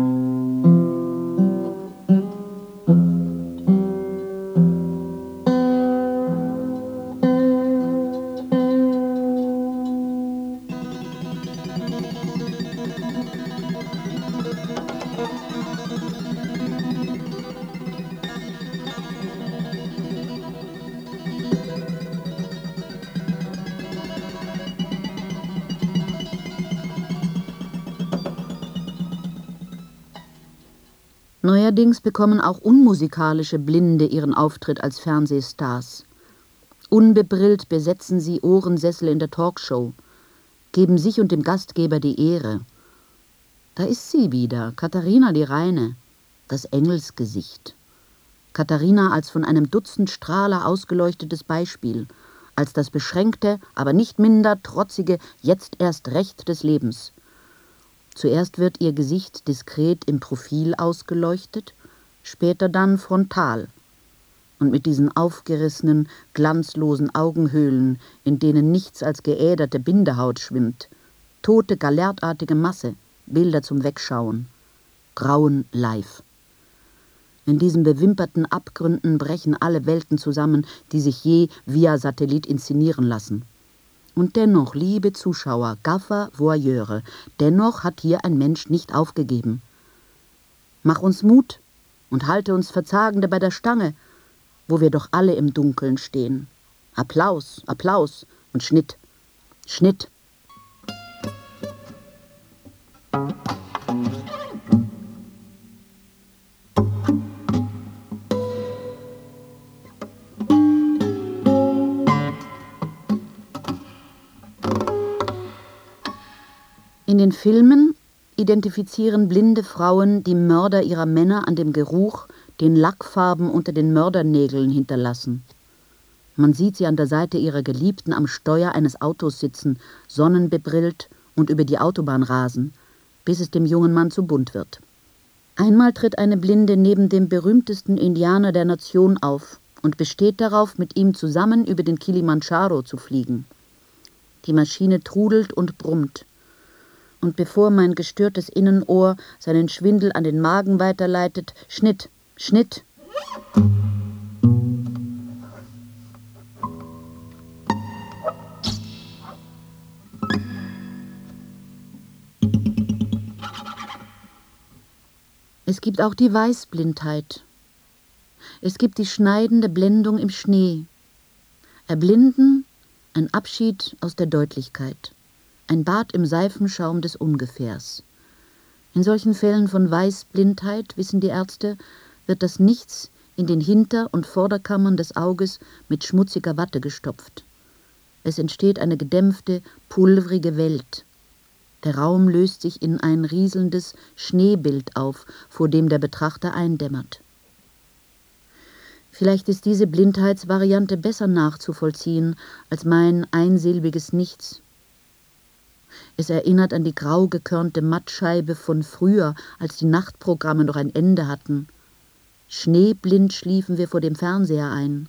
Neuerdings bekommen auch unmusikalische Blinde ihren Auftritt als Fernsehstars. Unbebrillt besetzen sie Ohrensessel in der Talkshow, geben sich und dem Gastgeber die Ehre. Da ist sie wieder, Katharina die Reine, das Engelsgesicht. Katharina als von einem Dutzend Strahler ausgeleuchtetes Beispiel, als das beschränkte, aber nicht minder trotzige Jetzt erst Recht des Lebens. Zuerst wird ihr Gesicht diskret im Profil ausgeleuchtet, später dann frontal. Und mit diesen aufgerissenen, glanzlosen Augenhöhlen, in denen nichts als geäderte Bindehaut schwimmt, tote, gallertartige Masse, Bilder zum Wegschauen, Grauen live. In diesen bewimperten Abgründen brechen alle Welten zusammen, die sich je via Satellit inszenieren lassen. Und dennoch, liebe Zuschauer, Gaffer, Voyeure, dennoch hat hier ein Mensch nicht aufgegeben. Mach uns Mut und halte uns Verzagende bei der Stange, wo wir doch alle im Dunkeln stehen. Applaus, Applaus und Schnitt, Schnitt. In den Filmen identifizieren blinde Frauen die Mörder ihrer Männer an dem Geruch, den Lackfarben unter den Mördernägeln hinterlassen. Man sieht sie an der Seite ihrer Geliebten am Steuer eines Autos sitzen, sonnenbebrillt und über die Autobahn rasen, bis es dem jungen Mann zu bunt wird. Einmal tritt eine Blinde neben dem berühmtesten Indianer der Nation auf und besteht darauf, mit ihm zusammen über den Kilimandscharo zu fliegen. Die Maschine trudelt und brummt. Und bevor mein gestörtes Innenohr seinen Schwindel an den Magen weiterleitet, Schnitt, Schnitt. Es gibt auch die Weißblindheit. Es gibt die schneidende Blendung im Schnee. Erblinden, ein Abschied aus der Deutlichkeit. Ein Bad im Seifenschaum des Ungefährs. In solchen Fällen von Weißblindheit, wissen die Ärzte, wird das Nichts in den Hinter- und Vorderkammern des Auges mit schmutziger Watte gestopft. Es entsteht eine gedämpfte, pulvrige Welt. Der Raum löst sich in ein rieselndes Schneebild auf, vor dem der Betrachter eindämmert. Vielleicht ist diese Blindheitsvariante besser nachzuvollziehen als mein einsilbiges Nichts. Es erinnert an die grau gekörnte Mattscheibe von früher, als die Nachtprogramme noch ein Ende hatten. Schneeblind schliefen wir vor dem Fernseher ein.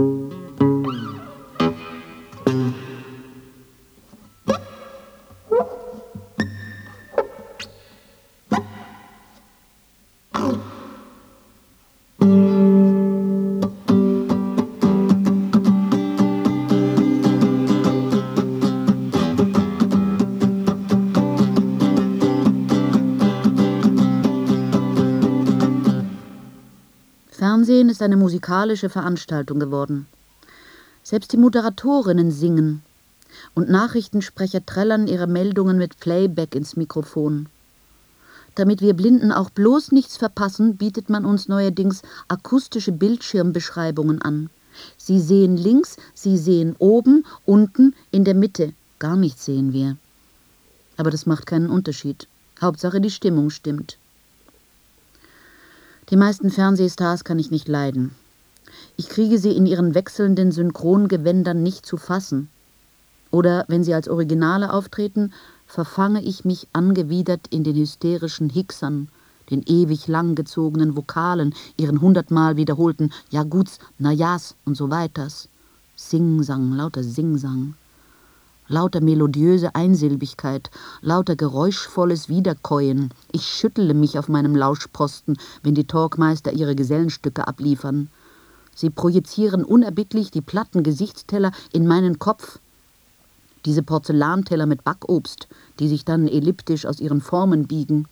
Fernsehen ist eine musikalische Veranstaltung geworden. Selbst die Moderatorinnen singen und Nachrichtensprecher trällern ihre Meldungen mit Playback ins Mikrofon. Damit wir Blinden auch bloß nichts verpassen, bietet man uns neuerdings akustische Bildschirmbeschreibungen an. Sie sehen links, Sie sehen oben, unten, in der Mitte. Gar nichts sehen wir. Aber das macht keinen Unterschied. Hauptsache die Stimmung stimmt. Die meisten Fernsehstars kann ich nicht leiden. Ich kriege sie in ihren wechselnden Synchrongewändern nicht zu fassen. Oder wenn sie als Originale auftreten, verfange ich mich angewidert in den hysterischen Hicksern, den ewig langgezogenen Vokalen, ihren hundertmal wiederholten Ja guts, na ja's und so weiters. Singsang, lauter Singsang. Lauter melodiöse Einsilbigkeit, lauter geräuschvolles Wiederkäuen. Ich schüttele mich auf meinem Lauschposten, wenn die Talkmeister ihre Gesellenstücke abliefern. Sie projizieren unerbittlich die platten Gesichtsteller in meinen Kopf. Diese Porzellanteller mit Backobst, die sich dann elliptisch aus ihren Formen biegen.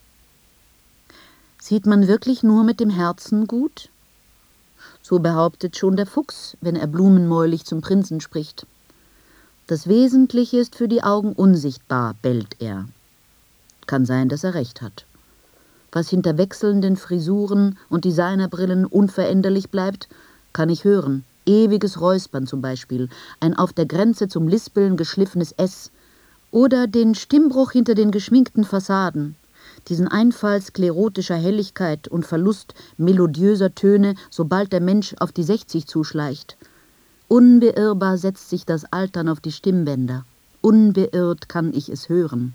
Sieht man wirklich nur mit dem Herzen gut? So behauptet schon der Fuchs, wenn er blumenmäulig zum Prinzen spricht. Das Wesentliche ist für die Augen unsichtbar, bellt er. Kann sein, dass er recht hat. Was hinter wechselnden Frisuren und Designerbrillen unveränderlich bleibt, kann ich hören. Ewiges Räuspern zum Beispiel, ein auf der Grenze zum Lispeln geschliffenes S. Oder den Stimmbruch hinter den geschminkten Fassaden, diesen Einfall sklerotischer Helligkeit und Verlust melodiöser Töne, sobald der Mensch auf die sechzig zuschleicht. Unbeirrbar setzt sich das Altern auf die Stimmbänder. Unbeirrt kann ich es hören.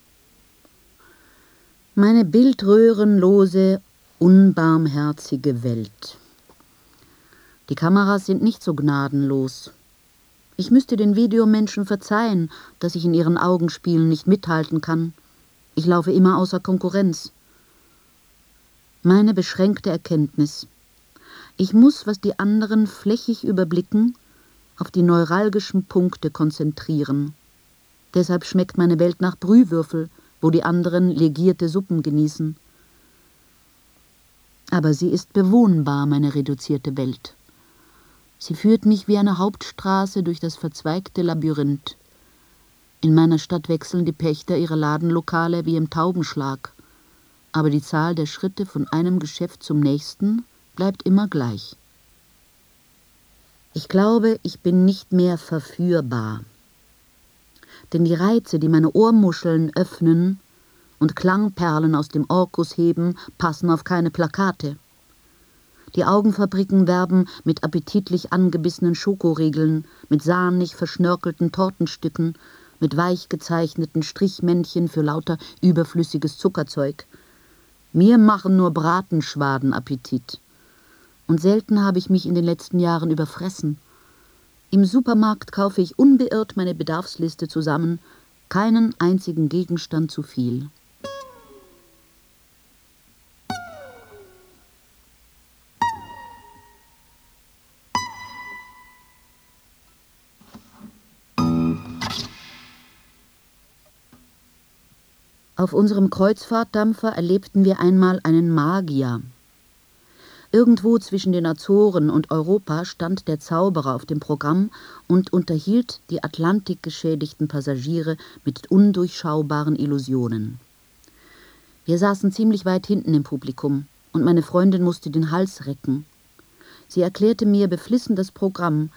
Meine bildröhrenlose, unbarmherzige Welt. Die Kameras sind nicht so gnadenlos. Ich müsste den Videomenschen verzeihen, dass ich in ihren Augenspielen nicht mithalten kann. Ich laufe immer außer Konkurrenz. Meine beschränkte Erkenntnis. Ich muss, was die anderen flächig überblicken, auf die neuralgischen Punkte konzentrieren. Deshalb schmeckt meine Welt nach Brühwürfel, wo die anderen legierte Suppen genießen. Aber sie ist bewohnbar, meine reduzierte Welt. Sie führt mich wie eine Hauptstraße durch das verzweigte Labyrinth. In meiner Stadt wechseln die Pächter ihre Ladenlokale wie im Taubenschlag. Aber die Zahl der Schritte von einem Geschäft zum nächsten bleibt immer gleich. Ich glaube, ich bin nicht mehr verführbar. Denn die Reize, die meine Ohrmuscheln öffnen und Klangperlen aus dem Orkus heben, passen auf keine Plakate. Die Augenfabriken werben mit appetitlich angebissenen Schokoriegeln, mit sahnig verschnörkelten Tortenstücken, mit weich gezeichneten Strichmännchen für lauter überflüssiges Zuckerzeug. Mir machen nur Bratenschwaden Appetit. Und selten habe ich mich in den letzten Jahren überfressen. Im Supermarkt kaufe ich unbeirrt meine Bedarfsliste zusammen, keinen einzigen Gegenstand zu viel. Auf unserem Kreuzfahrtdampfer erlebten wir einmal einen Magier. Irgendwo zwischen den Azoren und Europa stand der Zauberer auf dem Programm und unterhielt die atlantikgeschädigten Passagiere mit undurchschaubaren Illusionen. Wir saßen ziemlich weit hinten im Publikum und meine Freundin musste den Hals recken. Sie erklärte mir beflissen das Programm,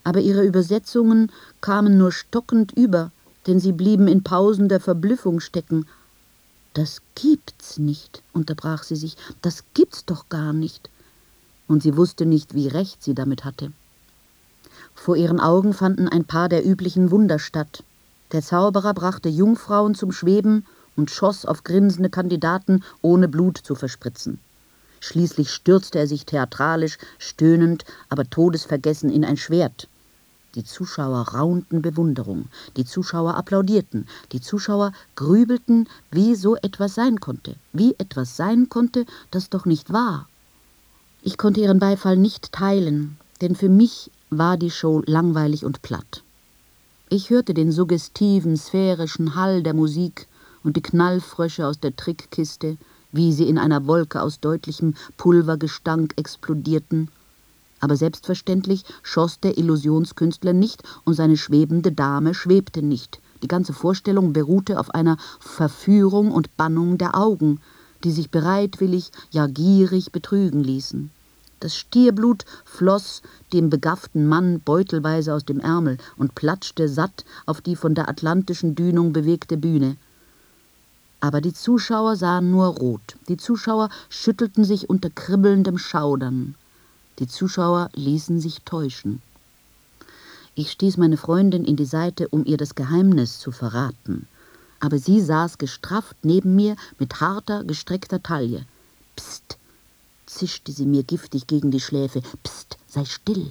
Aber ihre Übersetzungen kamen nur stockend über, denn sie blieben in Pausen der Verblüffung stecken. »Das gibt's nicht«, unterbrach sie sich, »das gibt's doch gar nicht.« Und sie wusste nicht, wie recht sie damit hatte. Vor ihren Augen fanden ein paar der üblichen Wunder statt. Der Zauberer brachte Jungfrauen zum Schweben und schoss auf grinsende Kandidaten, ohne Blut zu verspritzen. Schließlich stürzte er sich theatralisch, stöhnend, aber todesvergessen in ein Schwert. Die Zuschauer raunten Bewunderung, die Zuschauer applaudierten, die Zuschauer grübelten, wie so etwas sein konnte, wie etwas sein konnte, das doch nicht war. Ich konnte ihren Beifall nicht teilen, denn für mich war die Show langweilig und platt. Ich hörte den suggestiven, sphärischen Hall der Musik und die Knallfrösche aus der Trickkiste, wie sie in einer Wolke aus deutlichem Pulvergestank explodierten. Aber selbstverständlich schoss der Illusionskünstler nicht und seine schwebende Dame schwebte nicht. Die ganze Vorstellung beruhte auf einer Verführung und Bannung der Augen, die sich bereitwillig, ja gierig betrügen ließen. Das Stierblut floss dem begafften Mann beutelweise aus dem Ärmel und platschte satt auf die von der atlantischen Dünung bewegte Bühne. Aber die Zuschauer sahen nur rot. Die Zuschauer schüttelten sich unter kribbelndem Schaudern. Die Zuschauer ließen sich täuschen. Ich stieß meine Freundin in die Seite, um ihr das Geheimnis zu verraten. Aber sie saß gestrafft neben mir mit harter, gestreckter Taille. »Psst«, zischte sie mir giftig gegen die Schläfe. »Psst, sei still!«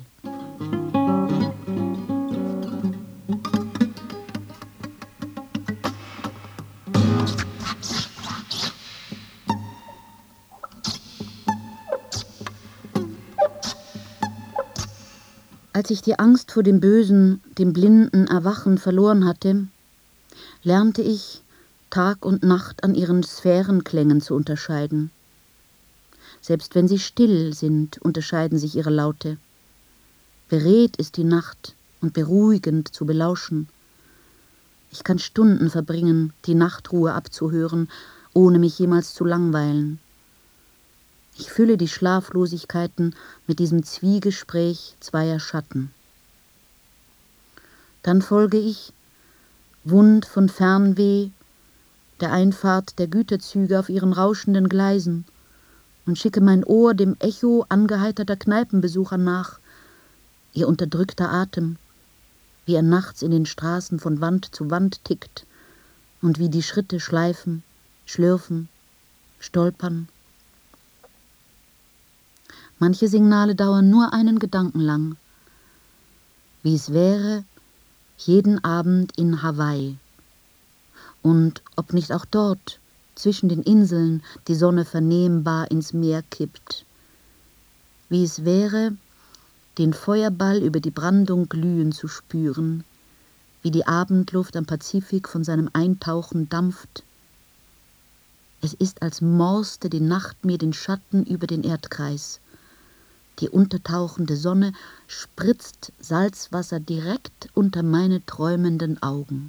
Als ich die Angst vor dem bösen, dem blinden Erwachen verloren hatte, lernte ich, Tag und Nacht an ihren Sphärenklängen zu unterscheiden. Selbst wenn sie still sind, unterscheiden sich ihre Laute. Beredt ist die Nacht und beruhigend zu belauschen. Ich kann Stunden verbringen, die Nachtruhe abzuhören, ohne mich jemals zu langweilen. Ich fülle die Schlaflosigkeiten mit diesem Zwiegespräch zweier Schatten. Dann folge ich, wund von Fernweh, der Einfahrt der Güterzüge auf ihren rauschenden Gleisen und schicke mein Ohr dem Echo angeheiterter Kneipenbesucher nach, ihr unterdrückter Atem, wie er nachts in den Straßen von Wand zu Wand tickt und wie die Schritte schleifen, schlürfen, stolpern. Manche Signale dauern nur einen Gedanken lang, wie es wäre, jeden Abend in Hawaii. Und ob nicht auch dort, zwischen den Inseln, die Sonne vernehmbar ins Meer kippt. Wie es wäre, den Feuerball über die Brandung glühen zu spüren, wie die Abendluft am Pazifik von seinem Eintauchen dampft. Es ist, als morste die Nacht mir den Schatten über den Erdkreis. Die untertauchende Sonne spritzt Salzwasser direkt unter meine träumenden Augen.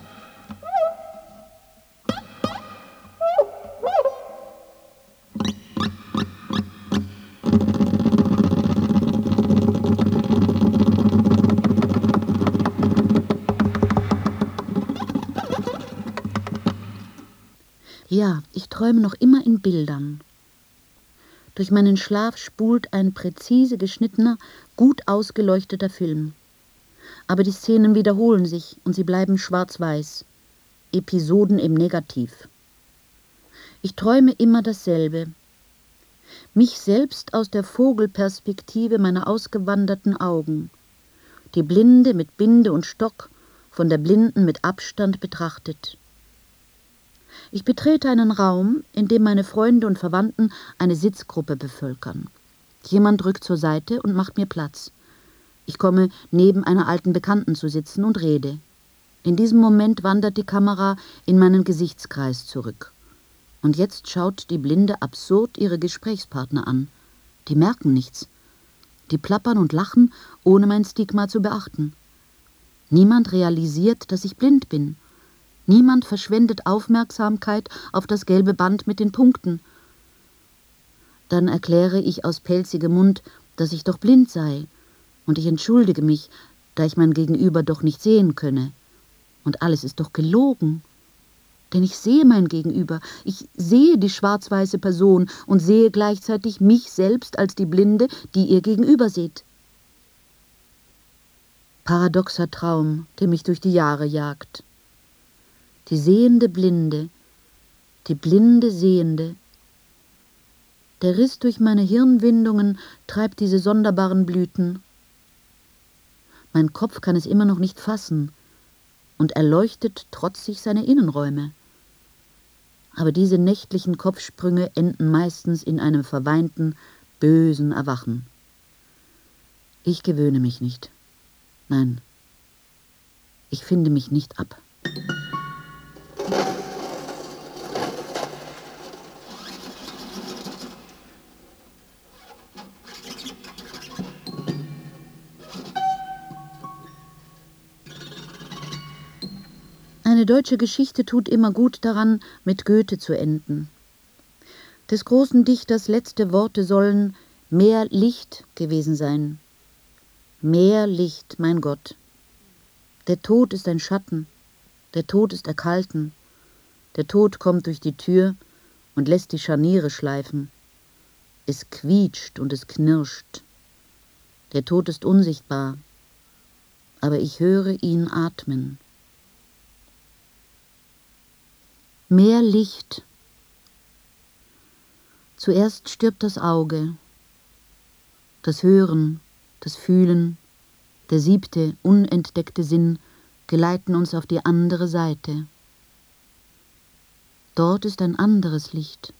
Ja, ich träume noch immer in Bildern. Durch meinen Schlaf spult ein präzise geschnittener, gut ausgeleuchteter Film. Aber die Szenen wiederholen sich und sie bleiben schwarz-weiß. Episoden im Negativ. Ich träume immer dasselbe. Mich selbst aus der Vogelperspektive meiner ausgewanderten Augen. Die Blinde mit Binde und Stock, von der Blinden mit Abstand betrachtet. Ich betrete einen Raum, in dem meine Freunde und Verwandten eine Sitzgruppe bevölkern. Jemand rückt zur Seite und macht mir Platz. Ich komme neben einer alten Bekannten zu sitzen und rede. In diesem Moment wandert die Kamera in meinen Gesichtskreis zurück. Und jetzt schaut die Blinde absurd ihre Gesprächspartner an. Die merken nichts. Die plappern und lachen, ohne mein Stigma zu beachten. Niemand realisiert, dass ich blind bin. Niemand verschwendet Aufmerksamkeit auf das gelbe Band mit den Punkten. Dann erkläre ich aus pelzigem Mund, dass ich doch blind sei, und ich entschuldige mich, da ich mein Gegenüber doch nicht sehen könne. Und alles ist doch gelogen. Denn ich sehe mein Gegenüber, ich sehe die schwarz-weiße Person und sehe gleichzeitig mich selbst als die Blinde, die ihr Gegenüber sieht. Paradoxer Traum, der mich durch die Jahre jagt. Die sehende Blinde, die blinde Sehende. Der Riss durch meine Hirnwindungen treibt diese sonderbaren Blüten. Mein Kopf kann es immer noch nicht fassen und erleuchtet trotzig seine Innenräume. Aber diese nächtlichen Kopfsprünge enden meistens in einem verweinten, bösen Erwachen. Ich gewöhne mich nicht. Nein, ich finde mich nicht ab. Eine deutsche Geschichte tut immer gut daran, mit Goethe zu enden. Des großen Dichters letzte Worte sollen mehr Licht gewesen sein. Mehr Licht, mein Gott. Der Tod ist ein Schatten, der Tod ist erkalten. Der Tod kommt durch die Tür und lässt die Scharniere schleifen. Es quietscht und es knirscht. Der Tod ist unsichtbar, aber ich höre ihn atmen. Mehr Licht. Zuerst stirbt das Auge, das Hören, das Fühlen, der siebte, unentdeckte Sinn geleiten uns auf die andere Seite. Dort ist ein anderes Licht.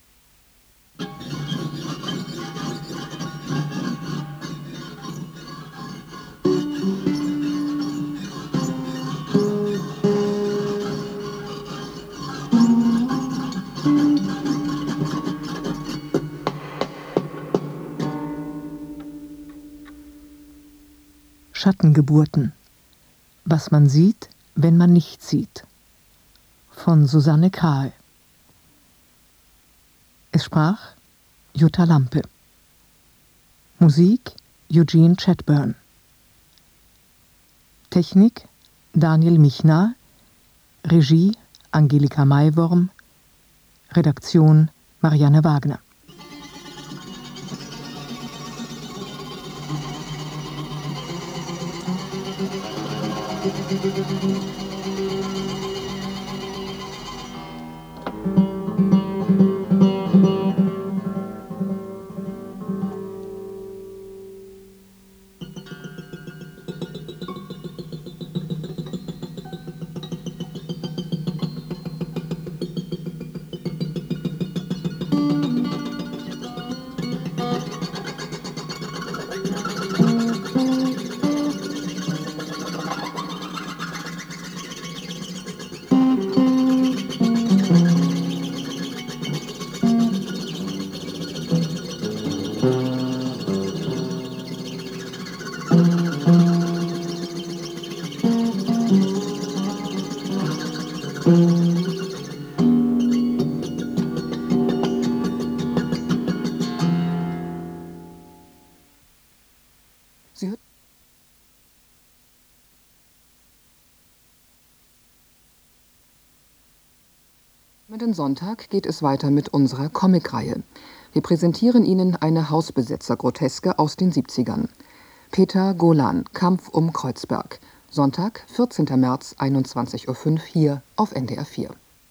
Schattengeburten. Was man sieht, wenn man nicht sieht. Von Susanne Krahe. Es sprach Jutta Lampe. Musik Eugene Chatburn. Technik Daniel Michner. Regie Angelika Maiworm. Redaktion Marianne Wagner. Kommenden Sonntag geht es weiter mit unserer Comicreihe. Wir präsentieren Ihnen eine Hausbesetzer-Groteske aus den siebzigern. Peter Golan, Kampf um Kreuzberg. Sonntag, vierzehnten März, einundzwanzig Uhr fünf hier auf N D R vier.